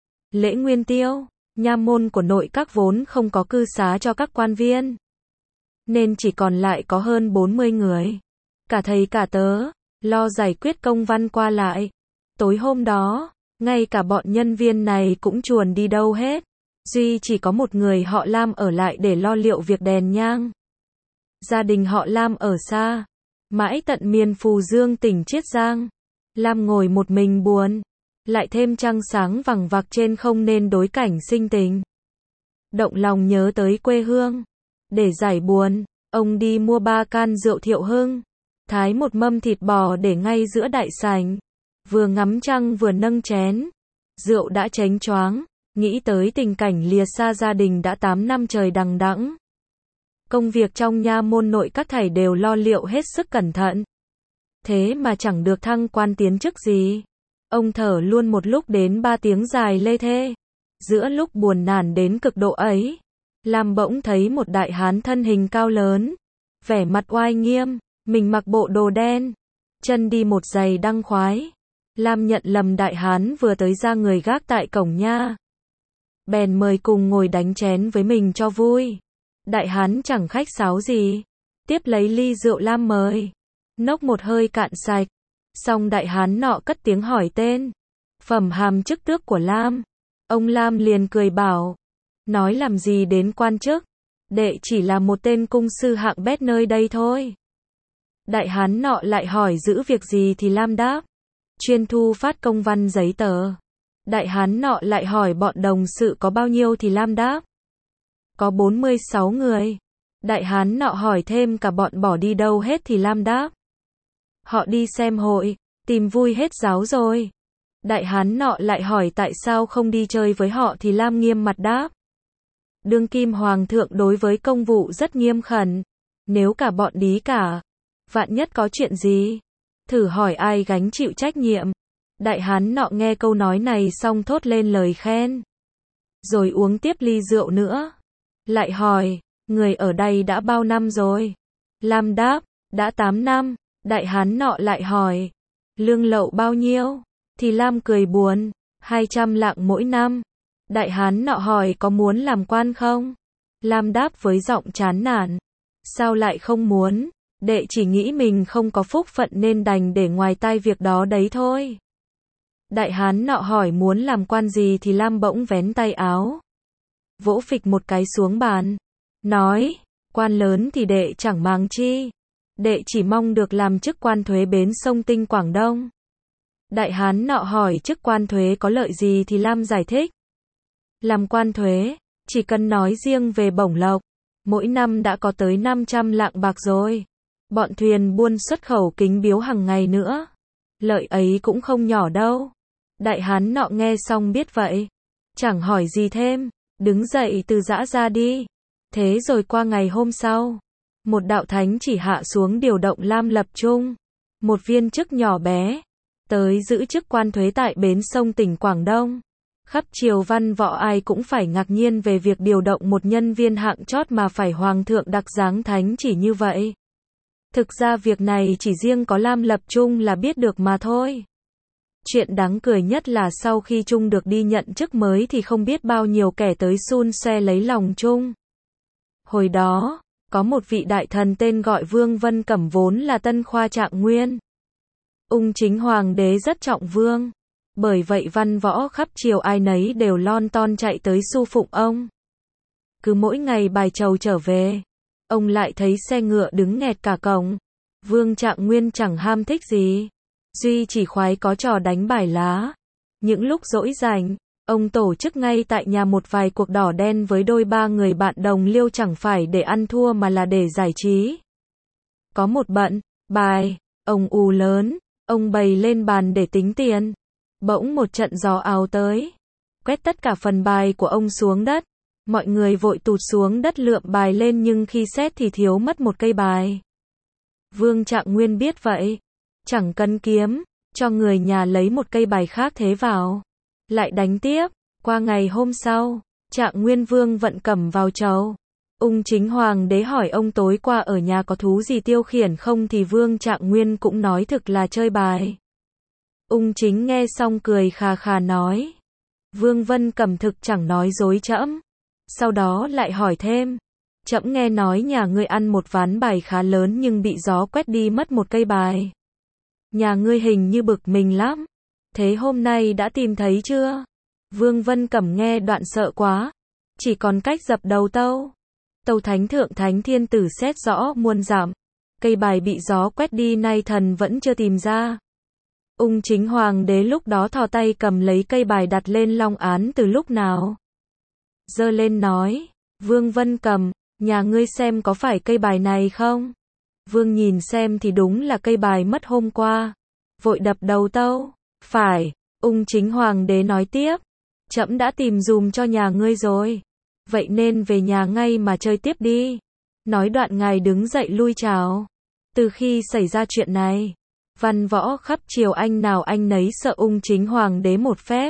lễ Nguyên Tiêu. Nha môn của nội các vốn không có cư xá cho các quan viên, nên chỉ còn lại có hơn 40 người. Cả thầy cả tớ, lo giải quyết công văn qua lại. Tối hôm đó, ngay cả bọn nhân viên này cũng chuồn đi đâu hết. Duy chỉ có một người họ Lam ở lại để lo liệu việc đèn nhang. Gia đình họ Lam ở xa, mãi tận miền Phù Dương tỉnh Chiết Giang. Lam ngồi một mình buồn, lại thêm trăng sáng vằng vặc trên không nên đối cảnh sinh tình. Động lòng nhớ tới quê hương. Để giải buồn, ông đi mua 3 can rượu Thiệu Hưng, thái một mâm thịt bò để ngay giữa đại sảnh. Vừa ngắm trăng vừa nâng chén, rượu đã chánh choáng, nghĩ tới tình cảnh lìa xa gia đình đã 8 năm trời đằng đẵng. Công việc trong nha môn nội các thảy đều lo liệu hết sức cẩn thận. Thế mà chẳng được thăng quan tiến chức gì. Ông thở luôn một lúc đến 3 tiếng dài lê thê. Giữa lúc buồn nản đến cực độ ấy, Lam bỗng thấy một đại hán thân hình cao lớn, vẻ mặt oai nghiêm, mình mặc bộ đồ đen, chân đi một giày đăng khoái. Lam nhận lầm đại hán vừa tới ra người gác tại cổng nha. Bèn mời cùng ngồi đánh chén với mình cho vui. Đại hán chẳng khách sáo gì, tiếp lấy ly rượu Lam mời, nốc một hơi cạn sạch. Xong đại hán nọ cất tiếng hỏi tên, phẩm hàm chức tước của Lam. Ông Lam liền cười bảo, nói làm gì đến quan chức, đệ chỉ là một tên cung sư hạng bét nơi đây thôi. Đại hán nọ lại hỏi giữ việc gì thì Lam đáp, chuyên thu phát công văn giấy tờ. Đại hán nọ lại hỏi bọn đồng sự có bao nhiêu thì Lam đáp, có 46 người. Đại hán nọ hỏi thêm cả bọn bỏ đi đâu hết thì Lam đáp, họ đi xem hội, tìm vui hết giáo rồi. Đại hán nọ lại hỏi tại sao không đi chơi với họ thì Lam nghiêm mặt đáp, đương kim hoàng thượng đối với công vụ rất nghiêm khẩn, nếu cả bọn đi cả, vạn nhất có chuyện gì, thử hỏi ai gánh chịu trách nhiệm. Đại hán nọ nghe câu nói này xong thốt lên lời khen, rồi uống tiếp ly rượu nữa. Lại hỏi, người ở đây đã bao năm rồi? Lam đáp, đã 8 năm. Đại hán nọ lại hỏi, lương lậu bao nhiêu? Thì Lam cười buồn, 200 lạng mỗi năm. Đại hán nọ hỏi có muốn làm quan không? Lam đáp với giọng chán nản, sao lại không muốn, đệ chỉ nghĩ mình không có phúc phận nên đành để ngoài tai việc đó đấy thôi. Đại hán nọ hỏi muốn làm quan gì thì Lam bỗng vén tay áo, vỗ phịch một cái xuống bàn, nói, quan lớn thì đệ chẳng màng chi, đệ chỉ mong được làm chức quan thuế bến sông Tinh Quảng Đông. Đại hán nọ hỏi chức quan thuế có lợi gì thì Lam giải thích, làm quan thuế, chỉ cần nói riêng về bổng lộc, mỗi năm đã có tới 500 lạng bạc rồi. Bọn thuyền buôn xuất khẩu kính biếu hàng ngày nữa. Lợi ấy cũng không nhỏ đâu. Đại hán nọ nghe xong biết vậy, chẳng hỏi gì thêm, đứng dậy từ giã ra đi. Thế rồi qua ngày hôm sau, một đạo thánh chỉ hạ xuống điều động Lam Lập Trung, một viên chức nhỏ bé, tới giữ chức quan thuế tại bến sông tỉnh Quảng Đông. Khắp triều văn võ ai cũng phải ngạc nhiên về việc điều động một nhân viên hạng chót mà phải hoàng thượng đặc giáng thánh chỉ như vậy. Thực ra việc này chỉ riêng có Lam Lập Trung là biết được mà thôi. Chuyện đáng cười nhất là sau khi Trung được đi nhận chức mới thì không biết bao nhiêu kẻ tới xun xoe lấy lòng Trung. Hồi đó, có một vị đại thần tên gọi Vương Vân Cẩm vốn là tân khoa trạng nguyên. Ung chính hoàng đế rất trọng vương. Bởi vậy văn võ khắp triều ai nấy đều lon ton chạy tới su phụng ông. Cứ mỗi ngày bài trầu trở về, ông lại thấy xe ngựa đứng nghẹt cả cổng. Vương Trạng Nguyên chẳng ham thích gì, duy chỉ khoái có trò đánh bài lá. Những lúc rỗi rảnh, ông tổ chức ngay tại nhà một vài cuộc đỏ đen với đôi ba người bạn đồng liêu, chẳng phải để ăn thua mà là để giải trí. Có một bận bài, ông ù lớn, ông bày lên bàn để tính tiền. Bỗng một trận gió ào tới, quét tất cả phần bài của ông xuống đất. Mọi người vội tụt xuống đất lượm bài lên nhưng khi xét thì thiếu mất một cây bài. Vương Trạng Nguyên biết vậy, chẳng cần kiếm, cho người nhà lấy một cây bài khác thế vào, lại đánh tiếp. Qua ngày hôm sau, Trạng Nguyên Vương Vận Cẩm vào chầu. Ung chính hoàng đế hỏi ông tối qua ở nhà có thú gì tiêu khiển không thì Vương Trạng Nguyên cũng nói thực là chơi bài. Ung chính nghe xong cười khà khà nói, Vương Vân Cẩm thực chẳng nói dối trẫm. Sau đó lại hỏi thêm, Trẫm nghe nói nhà ngươi ăn một ván bài khá lớn nhưng bị gió quét đi mất một cây bài. Nhà ngươi hình như bực mình lắm. Thế hôm nay đã tìm thấy chưa? Vương Vân Cẩm nghe đoạn sợ quá. Chỉ còn cách dập đầu tâu. Tâu thánh thượng thánh thiên tử xét rõ muôn giảm. Cây bài bị gió quét đi nay thần vẫn chưa tìm ra. Ung Chính Hoàng đế lúc đó thò tay cầm lấy cây bài đặt lên long án từ lúc nào. Giơ lên nói. Vương Vân Cẩm, nhà ngươi xem có phải cây bài này không? Vương nhìn xem thì đúng là cây bài mất hôm qua. Vội đập đầu tâu. Phải. Ung Chính Hoàng đế nói tiếp. Trẫm đã tìm dùm cho nhà ngươi rồi. Vậy nên về nhà ngay mà chơi tiếp đi. Nói đoạn ngài đứng dậy lui chào. Từ khi xảy ra chuyện này, văn võ khắp triều anh nào anh nấy sợ Ung Chính Hoàng đế một phép.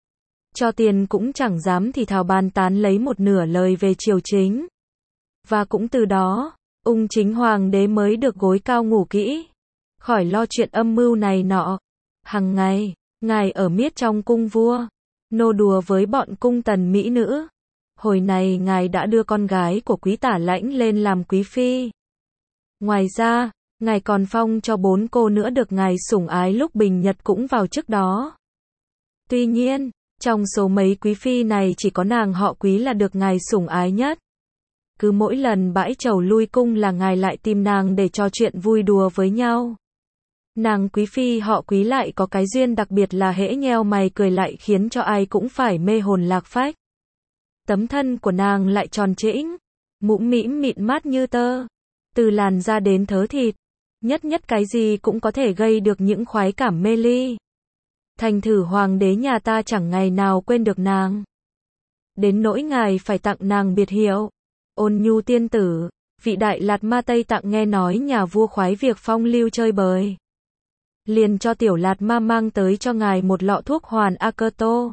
Cho tiền cũng chẳng dám thì thào bàn tán lấy một nửa lời về triều chính. Và cũng từ đó, Ung Chính Hoàng đế mới được gối cao ngủ kỹ. Khỏi lo chuyện âm mưu này nọ. Hằng ngày, ngài ở miết trong cung vua, nô đùa với bọn cung tần mỹ nữ. Hồi này ngài đã đưa con gái của quý tả lãnh lên làm quý phi. Ngoài ra, ngài còn phong cho 4 cô nữa được ngài sủng ái lúc bình nhật cũng vào chức đó. Tuy nhiên, trong số mấy quý phi này chỉ có nàng họ Quý là được ngài sủng ái nhất. Cứ mỗi lần bãi trầu lui cung là ngài lại tìm nàng để trò chuyện vui đùa với nhau. Nàng quý phi họ Quý lại có cái duyên đặc biệt là hễ nheo mày cười lại khiến cho ai cũng phải mê hồn lạc phách. Tấm thân của nàng lại tròn trĩnh, mũm mĩm mịn mát như tơ, từ làn da đến thớ thịt, nhất nhất cái gì cũng có thể gây được những khoái cảm mê ly. Thành thử hoàng đế nhà ta chẳng ngày nào quên được nàng. Đến nỗi ngài phải tặng nàng biệt hiệu Ôn Nhu tiên tử. Vị đại Lạt Ma Tây Tạng nghe nói nhà vua khoái việc phong lưu chơi bời, liền cho tiểu Lạt Ma mang tới cho ngài một lọ thuốc hoàn Akerto.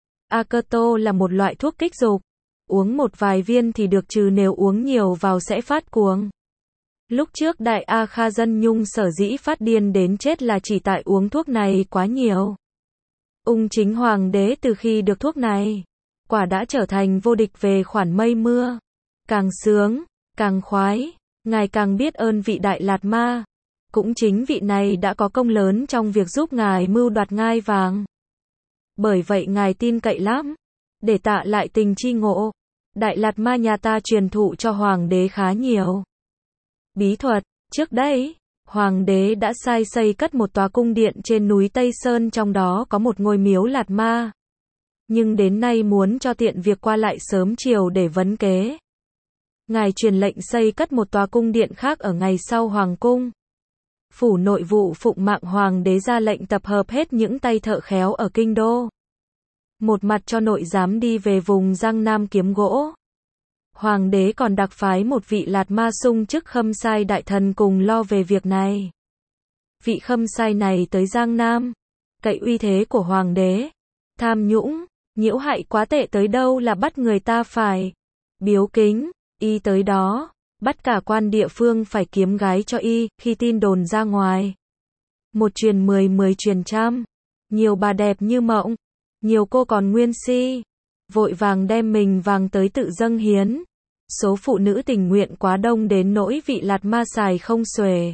Akerto là một loại thuốc kích dục, uống một vài viên thì được trừ nếu uống nhiều vào sẽ phát cuồng. Lúc trước đại A Kha Dân Nhung sở dĩ phát điên đến chết là chỉ tại uống thuốc này quá nhiều. Ung Chính Hoàng đế từ khi được thuốc này, quả đã trở thành vô địch về khoản mây mưa. Càng sướng, càng khoái, ngài càng biết ơn vị đại Lạt Ma. Cũng chính vị này đã có công lớn trong việc giúp ngài mưu đoạt ngai vàng. Bởi vậy ngài tin cậy lắm. Để tạ lại tình chi ngộ, đại Lạt Ma nhà ta truyền thụ cho hoàng đế khá nhiều bí thuật. Trước đây, hoàng đế đã sai xây cất một tòa cung điện trên núi Tây Sơn, trong đó có một ngôi miếu Lạt Ma. Nhưng đến nay muốn cho tiện việc qua lại sớm chiều để vấn kế, ngài truyền lệnh xây cất một tòa cung điện khác ở ngày sau hoàng cung. Phủ nội vụ phụng mạng hoàng đế ra lệnh tập hợp hết những tay thợ khéo ở kinh đô. Một mặt cho nội giám đi về vùng Giang Nam kiếm gỗ. Hoàng đế còn đặc phái một vị Lạt Ma sung chức khâm sai đại thần cùng lo về việc này. Vị khâm sai này tới Giang Nam, cậy uy thế của hoàng đế, tham nhũng, nhiễu hại quá tệ tới đâu là bắt người ta phải biếu kính, y tới đó, bắt cả quan địa phương phải kiếm gái cho y. Khi tin đồn ra ngoài, một truyền 10, 10 truyền trăm, nhiều bà đẹp như mộng, nhiều cô còn nguyên si, vội vàng đem mình vàng tới tự dâng hiến. Số phụ nữ tình nguyện quá đông đến nỗi vị Lạt Ma xài không xuể.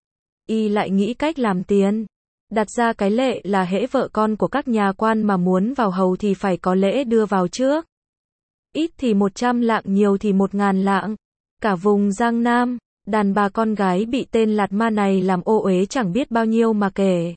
Y lại nghĩ cách làm tiền, đặt ra cái lệ là hễ vợ con của các nhà quan mà muốn vào hầu thì phải có lễ đưa vào trước. Ít thì 100 lạng, nhiều thì 1000 lạng. Cả vùng Giang Nam, đàn bà con gái bị tên Lạt Ma này làm ô uế chẳng biết bao nhiêu mà kể.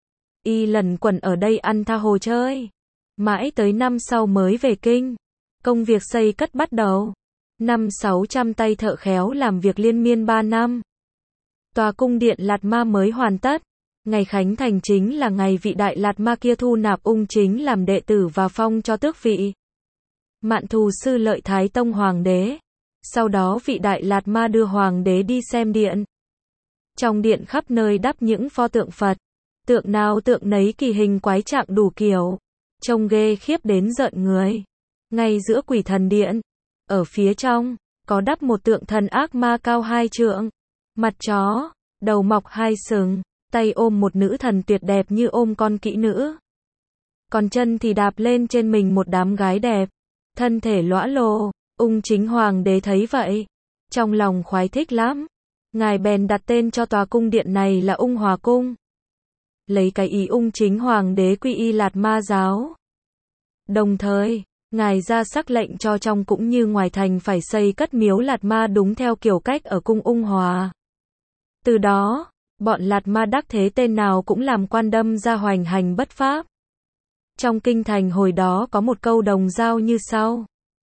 Y lần quẩn ở đây ăn tha hồ chơi. Mãi tới năm sau mới về kinh. Công việc xây cất bắt đầu. 500-600 tay thợ khéo làm việc liên miên 3 năm. Tòa cung điện Lạt Ma mới hoàn tất. Ngày khánh thành chính là ngày vị đại Lạt Ma kia thu nạp Ung Chính làm đệ tử và phong cho tước vị Mạn Thù Sư Lợi Thái Tông hoàng đế. Sau đó vị đại Lạt Ma đưa hoàng đế đi xem điện. Trong điện khắp nơi đắp những pho tượng Phật. Tượng nào tượng nấy kỳ hình quái trạng đủ kiểu, trông ghê khiếp đến rợn người. Ngay giữa quỷ thần điện, ở phía trong, có đắp một tượng thần ác ma cao 2 trượng, mặt chó, đầu mọc 2 sừng, tay ôm một nữ thần tuyệt đẹp như ôm con kỹ nữ. Còn chân thì đạp lên trên mình một đám gái đẹp, thân thể lõa lồ, Ung Chính Hoàng đế thấy vậy, trong lòng khoái thích lắm. Ngài bèn đặt tên cho tòa cung điện này là Ung Hòa Cung. Lấy cái ý Ung Chính Hoàng đế quy y Lạt Ma giáo. Đồng thời, ngài ra sắc lệnh cho trong cũng như ngoài thành phải xây cất miếu Lạt Ma đúng theo kiểu cách ở cung Ung Hòa. Từ đó, bọn Lạt Ma đắc thế tên nào cũng làm quan đâm ra hoành hành bất pháp. Trong kinh thành hồi đó có một câu đồng dao như sau.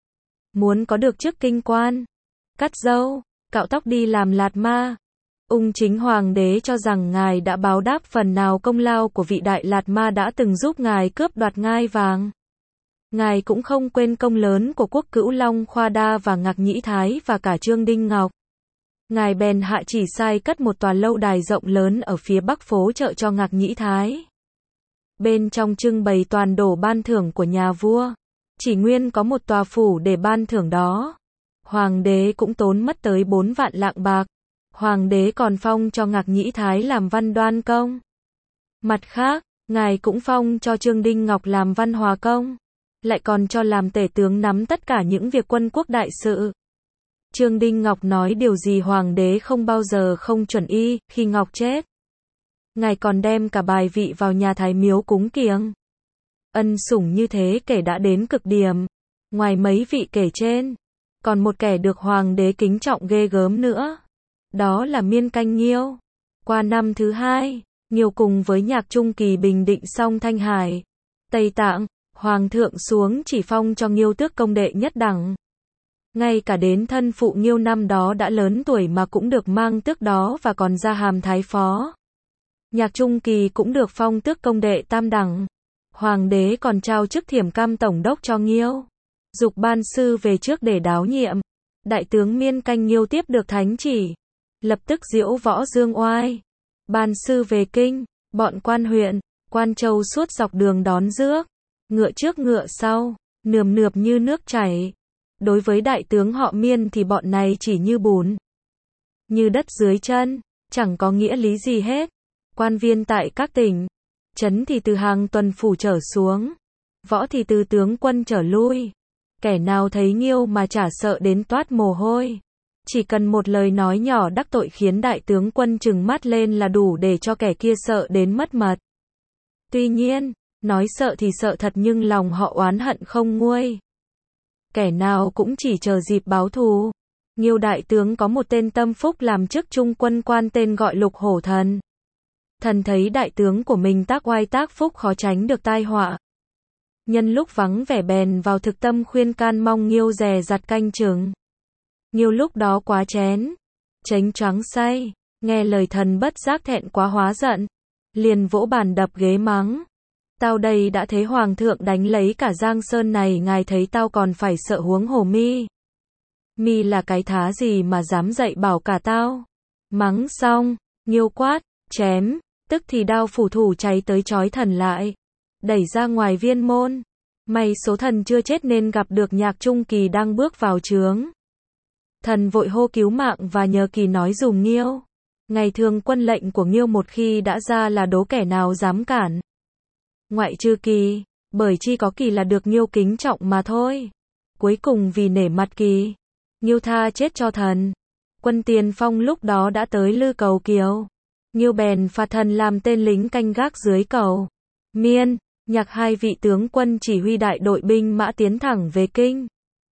Muốn có được chức kinh quan, cắt râu, cạo tóc đi làm Lạt Ma. Ung Chính Hoàng đế cho rằng ngài đã báo đáp phần nào công lao của vị đại Lạt Ma đã từng giúp ngài cướp đoạt ngai vàng. Ngài cũng không quên công lớn của quốc cữu Long Khoa Đa và Ngạc Nhĩ Thái và cả Trương Đinh Ngọc. Ngài bèn hạ chỉ sai cất một tòa lâu đài rộng lớn ở phía bắc phố chợ cho Ngạc Nhĩ Thái. Bên trong trưng bày toàn đồ ban thưởng của nhà vua. Chỉ nguyên có một tòa phủ để ban thưởng đó. Hoàng đế cũng tốn mất tới 4 vạn lạng bạc. Hoàng đế còn phong cho Ngạc Nhĩ Thái làm văn đoan công. Mặt khác, ngài cũng phong cho Trương Đinh Ngọc làm văn hòa công. Lại còn cho làm tể tướng nắm tất cả những việc quân quốc đại sự. Trương Đinh Ngọc nói điều gì hoàng đế không bao giờ không chuẩn y. Khi Ngọc chết, ngài còn đem cả bài vị vào nhà Thái miếu cúng kiếng. Ân sủng như thế kể đã đến cực điểm. Ngoài mấy vị kể trên, còn một kẻ được hoàng đế kính trọng ghê gớm nữa. Đó là Miên Canh Nghiêu. Qua năm thứ 2, Nghiêu cùng với Nhạc Trung Kỳ bình định xong Thanh Hải, Tây Tạng, hoàng thượng xuống chỉ phong cho Nghiêu tước công đệ nhất đẳng. Ngay cả đến thân phụ Nghiêu năm đó đã lớn tuổi mà cũng được mang tước đó và còn ra hàm thái phó. Nhạc Trung Kỳ cũng được phong tước công đệ tam đẳng. Hoàng đế còn trao chức Thiểm Cam tổng đốc cho Nghiêu. Dục ban sư về trước để đáo nhiệm. Đại tướng Miên Canh Nghiêu tiếp được thánh chỉ. Lập tức diễu võ dương oai. Ban sư về kinh. Bọn quan huyện, quan châu suốt dọc đường đón rước. Ngựa trước ngựa sau. Nườm nượp như nước chảy. Đối với đại tướng họ Miên thì bọn này chỉ như bùn. Như đất dưới chân. Chẳng có nghĩa lý gì hết. Quan viên tại các tỉnh. Trấn thì từ hàng tuần phủ trở xuống. Võ thì từ tướng quân trở lui. Kẻ nào thấy Nghiêu mà chả sợ đến toát mồ hôi. Chỉ cần một lời nói nhỏ đắc tội khiến đại tướng quân trừng mắt lên là đủ để cho kẻ kia sợ đến mất mật. Tuy nhiên, nói sợ thì sợ thật nhưng lòng họ oán hận không nguôi. Kẻ nào cũng chỉ chờ dịp báo thù. Nghiêu đại tướng có một tên tâm phúc làm chức trung quân quan tên gọi Lục Hổ Thần. Thần thấy đại tướng của mình tác oai tác phúc khó tránh được tai họa. Nhân lúc vắng vẻ bèn vào thực tâm khuyên can mong Nghiêu dè dặt canh chừng. Nghiêu lúc đó quá chén, chánh choáng say, nghe lời thần bất giác thẹn quá hóa giận, liền vỗ bàn đập ghế mắng. Tao đây đã thấy hoàng thượng đánh lấy cả Giang Sơn này, ngài thấy tao còn phải sợ huống hồ mi. Mi là cái thá gì mà dám dạy bảo cả tao. Mắng xong, Nghiêu quát, chém, tức thì đao phủ thủ cháy tới trói thần lại. Đẩy ra ngoài viên môn. May số thần chưa chết nên gặp được Nhạc Trung Kỳ đang bước vào trướng. Thần vội hô cứu mạng và nhờ Kỳ nói dùm Nghiêu. Ngày thường quân lệnh của Nghiêu một khi đã ra là đố kẻ nào dám cản. Ngoại trừ Kỳ, bởi chi có Kỳ là được Nghiêu kính trọng mà thôi. Cuối cùng vì nể mặt Kỳ, Nghiêu tha chết cho thần. Quân tiền phong lúc đó đã tới Lư Cầu Kiều. Nghiêu bèn phạt thần làm tên lính canh gác dưới cầu. Miên, Nhạc hai vị tướng quân chỉ huy đại đội binh mã tiến thẳng về kinh.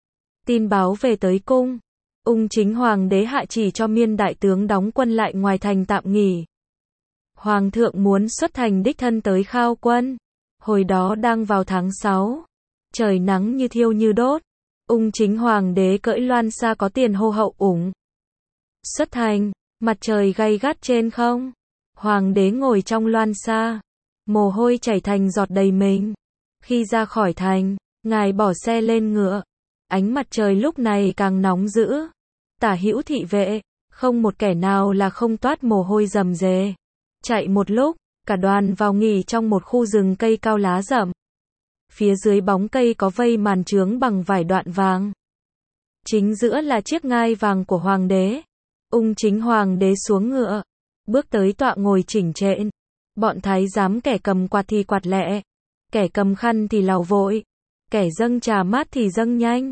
Tin báo về tới cung. Ung Chính Hoàng đế hạ chỉ cho Miên đại tướng đóng quân lại ngoài thành tạm nghỉ. Hoàng thượng muốn xuất thành đích thân tới khao quân. Hồi đó đang vào tháng 6. Trời nắng như thiêu như đốt. Ung Chính Hoàng đế cưỡi loan xa có tiền hô hậu ủng. Xuất thành, mặt trời gay gắt trên không. Hoàng đế ngồi trong loan xa. Mồ hôi chảy thành giọt đầy mình. Khi ra khỏi thành, ngài bỏ xe lên ngựa. Ánh mặt trời lúc này càng nóng dữ. Tả hữu thị vệ, không một kẻ nào là không toát mồ hôi rầm rề. Chạy một lúc, cả đoàn vào nghỉ trong một khu rừng cây cao lá rậm. Phía dưới bóng cây có vây màn trướng bằng vải đoạn vàng. Chính giữa là chiếc ngai vàng của hoàng đế. Ung Chính Hoàng đế xuống ngựa, bước tới tọa ngồi chỉnh trện. Bọn thái giám kẻ cầm quạt thì quạt lẹ, kẻ cầm khăn thì lào vội, kẻ dâng trà mát thì dâng nhanh.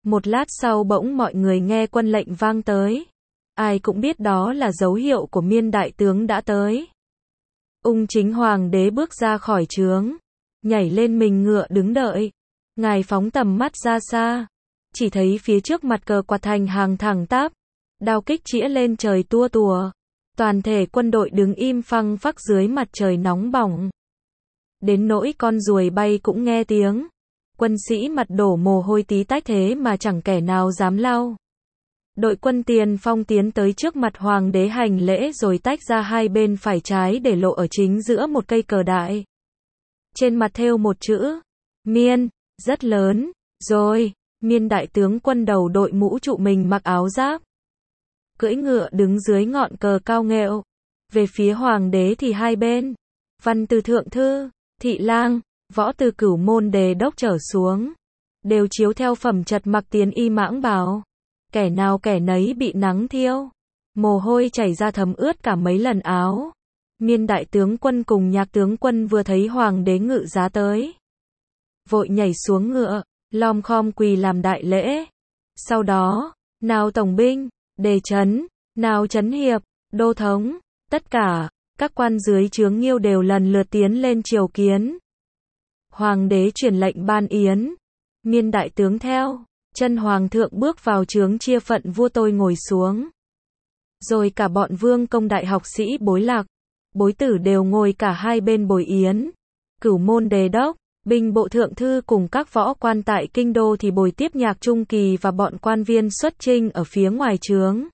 Một lát sau bỗng mọi người nghe quân lệnh vang tới. Ai cũng biết đó là dấu hiệu của Miên đại tướng đã tới. Ung Chính Hoàng đế bước ra khỏi trướng, nhảy lên mình ngựa đứng đợi. Ngài phóng tầm mắt ra xa, chỉ thấy phía trước mặt cờ quạt thành hàng thẳng tắp, đao kích chĩa lên trời tua tùa. Toàn thể quân đội đứng im phăng phắc dưới mặt trời nóng bỏng. Đến nỗi con ruồi bay cũng nghe tiếng. Quân sĩ mặt đổ mồ hôi tí tách thế mà chẳng kẻ nào dám lau. Đội quân tiền phong tiến tới trước mặt hoàng đế hành lễ rồi tách ra hai bên phải trái để lộ ở chính giữa một cây cờ đại. Trên mặt thêu một chữ Miên, rất lớn. Rồi, Miên đại tướng quân đầu đội mũ trụ mình mặc áo giáp, cưỡi ngựa đứng dưới ngọn cờ cao nghệu. Về phía hoàng đế thì hai bên, văn từ thượng thư, thị lang, võ từ cửu môn đề đốc trở xuống, đều chiếu theo phẩm trật mặc tiến y mãng bào. Kẻ nào kẻ nấy bị nắng thiêu, mồ hôi chảy ra thấm ướt cả mấy lần áo. Miên đại tướng quân cùng Nhạc tướng quân vừa thấy hoàng đế ngự giá tới, vội nhảy xuống ngựa, lom khom quỳ làm đại lễ. Sau đó, nào tổng binh, đề chấn, nào chấn hiệp, đô thống, tất cả các quan dưới trướng Nghiêu đều lần lượt tiến lên triều kiến. Hoàng đế truyền lệnh ban yến, Miên đại tướng theo chân hoàng thượng bước vào trướng chia phận vua tôi ngồi xuống. Rồi cả bọn vương công đại học sĩ bối lạc, bối tử đều ngồi cả hai bên bồi yến. Cửu môn đề đốc, binh bộ thượng thư cùng các võ quan tại kinh đô thì bồi tiếp Nhạc Trung Kỳ và bọn quan viên xuất chinh ở phía ngoài trướng.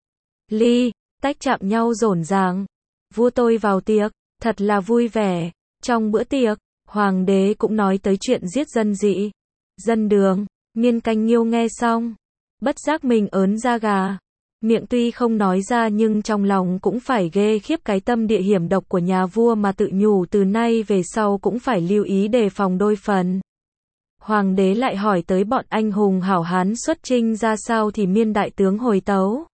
Ly, tách chạm nhau rộn ràng. Vua tôi vào tiệc, thật là vui vẻ. Trong bữa tiệc, hoàng đế cũng nói tới chuyện giết dân dị, dân đường. Miên Canh Nghiêu nghe xong, bất giác mình ớn da gà. Miệng tuy không nói ra nhưng trong lòng cũng phải ghê khiếp cái tâm địa hiểm độc của nhà vua mà tự nhủ từ nay về sau cũng phải lưu ý đề phòng đôi phần. Hoàng đế lại hỏi tới bọn anh hùng hảo hán xuất chinh ra sao thì Miên đại tướng hồi tấu.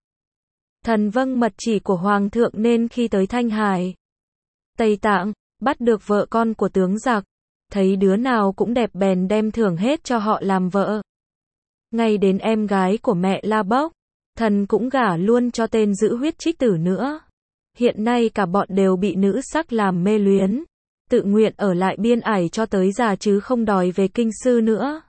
Thần vâng mật chỉ của hoàng thượng nên khi tới Thanh Hải, Tây Tạng, bắt được vợ con của tướng giặc, thấy đứa nào cũng đẹp bèn đem thưởng hết cho họ làm vợ. Ngay đến em gái của mẹ La Bốc, thần cũng gả luôn cho tên giữ huyết trích tử nữa. Hiện nay cả bọn đều bị nữ sắc làm mê luyến, tự nguyện ở lại biên ải cho tới già chứ không đòi về kinh sư nữa.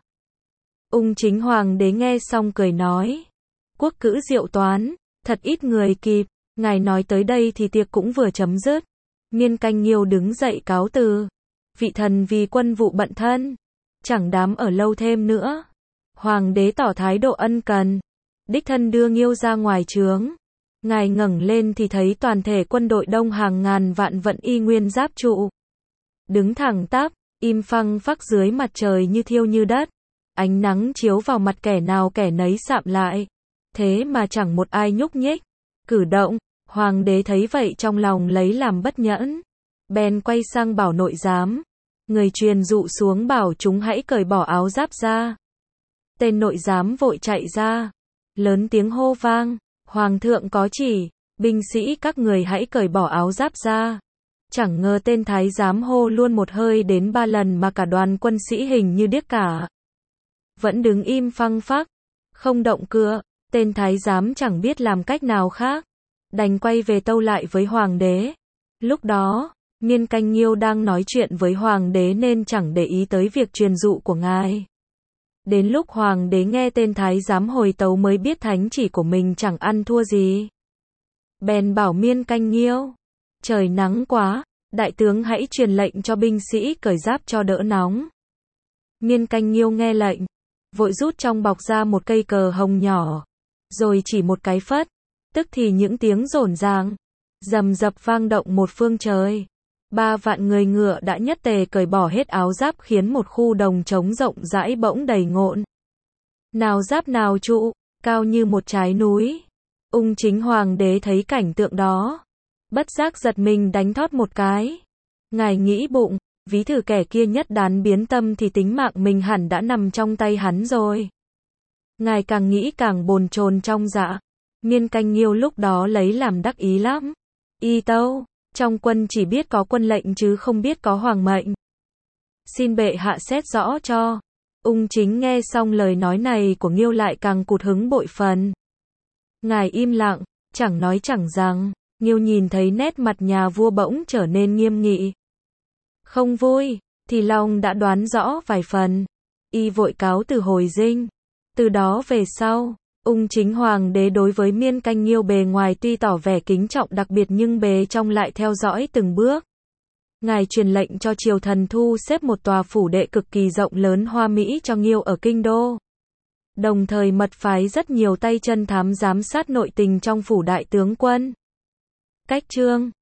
Ung Chính Hoàng đế nghe xong cười nói, quốc cữ diệu toán, thật ít người kịp. Ngài nói tới đây thì tiệc cũng vừa chấm dứt. Miên Canh Nghiêu đứng dậy cáo từ. Vị thần vì quân vụ bận thân, chẳng dám ở lâu thêm nữa. Hoàng đế tỏ thái độ ân cần, đích thân đưa Nghiêu ra ngoài trướng. Ngài ngẩng lên thì thấy toàn thể quân đội đông hàng ngàn vạn vận y nguyên giáp trụ, đứng thẳng tắp, im phăng phắc dưới mặt trời như thiêu như đất. Ánh nắng chiếu vào mặt kẻ nào kẻ nấy sạm lại, thế mà chẳng một ai nhúc nhích, cử động. Hoàng đế thấy vậy trong lòng lấy làm bất nhẫn, bèn quay sang bảo nội giám, người truyền dụ xuống bảo chúng hãy cởi bỏ áo giáp ra. Tên nội giám vội chạy ra, lớn tiếng hô vang, hoàng thượng có chỉ, binh sĩ các người hãy cởi bỏ áo giáp ra. Chẳng ngờ tên thái giám hô luôn một hơi đến 3 lần mà cả đoàn quân sĩ hình như điếc cả, vẫn đứng im phăng phắc, không động cựa. Tên thái giám chẳng biết làm cách nào khác, đành quay về tâu lại với hoàng đế. Lúc đó, Miên Canh Nghiêu đang nói chuyện với hoàng đế nên chẳng để ý tới việc truyền dụ của ngài. Đến lúc hoàng đế nghe tên thái giám hồi tấu mới biết thánh chỉ của mình chẳng ăn thua gì. Bèn bảo Miên Canh Nghiêu, trời nắng quá, đại tướng hãy truyền lệnh cho binh sĩ cởi giáp cho đỡ nóng. Miên Canh Nghiêu nghe lệnh, vội rút trong bọc ra một cây cờ hồng nhỏ, rồi chỉ một cái phất, tức thì những tiếng rộn ràng, rầm rập vang động một phương trời. 3 vạn người ngựa đã nhất tề cởi bỏ hết áo giáp khiến một khu đồng trống rộng rãi bỗng đầy ngộn. Nào giáp nào trụ, cao như một trái núi. Ung Chính Hoàng đế thấy cảnh tượng đó, bất giác giật mình đánh thót một cái. Ngài nghĩ bụng, ví thử kẻ kia nhất đán biến tâm thì tính mạng mình hẳn đã nằm trong tay hắn rồi. Ngài càng nghĩ càng bồn chồn trong dạ. Miên Canh Nghiêu lúc đó lấy làm đắc ý lắm. Y tâu, trong quân chỉ biết có quân lệnh chứ không biết có hoàng mệnh. Xin bệ hạ xét rõ cho. Ung Chính nghe xong lời nói này của Nghiêu lại càng cụt hứng bội phần. Ngài im lặng, chẳng nói chẳng rằng. Nghiêu nhìn thấy nét mặt nhà vua bỗng trở nên nghiêm nghị. Không vui, thì Long đã đoán rõ vài phần. Y vội cáo từ hồi dinh. Từ đó về sau, Ung Chính hoàng đế đối với Miên Canh Nghiêu bề ngoài tuy tỏ vẻ kính trọng đặc biệt nhưng bề trong lại theo dõi từng bước. Ngài truyền lệnh cho triều thần thu xếp một tòa phủ đệ cực kỳ rộng lớn hoa mỹ cho Nghiêu ở kinh đô. Đồng thời mật phái rất nhiều tay chân thám giám sát nội tình trong phủ đại tướng quân. Cách chương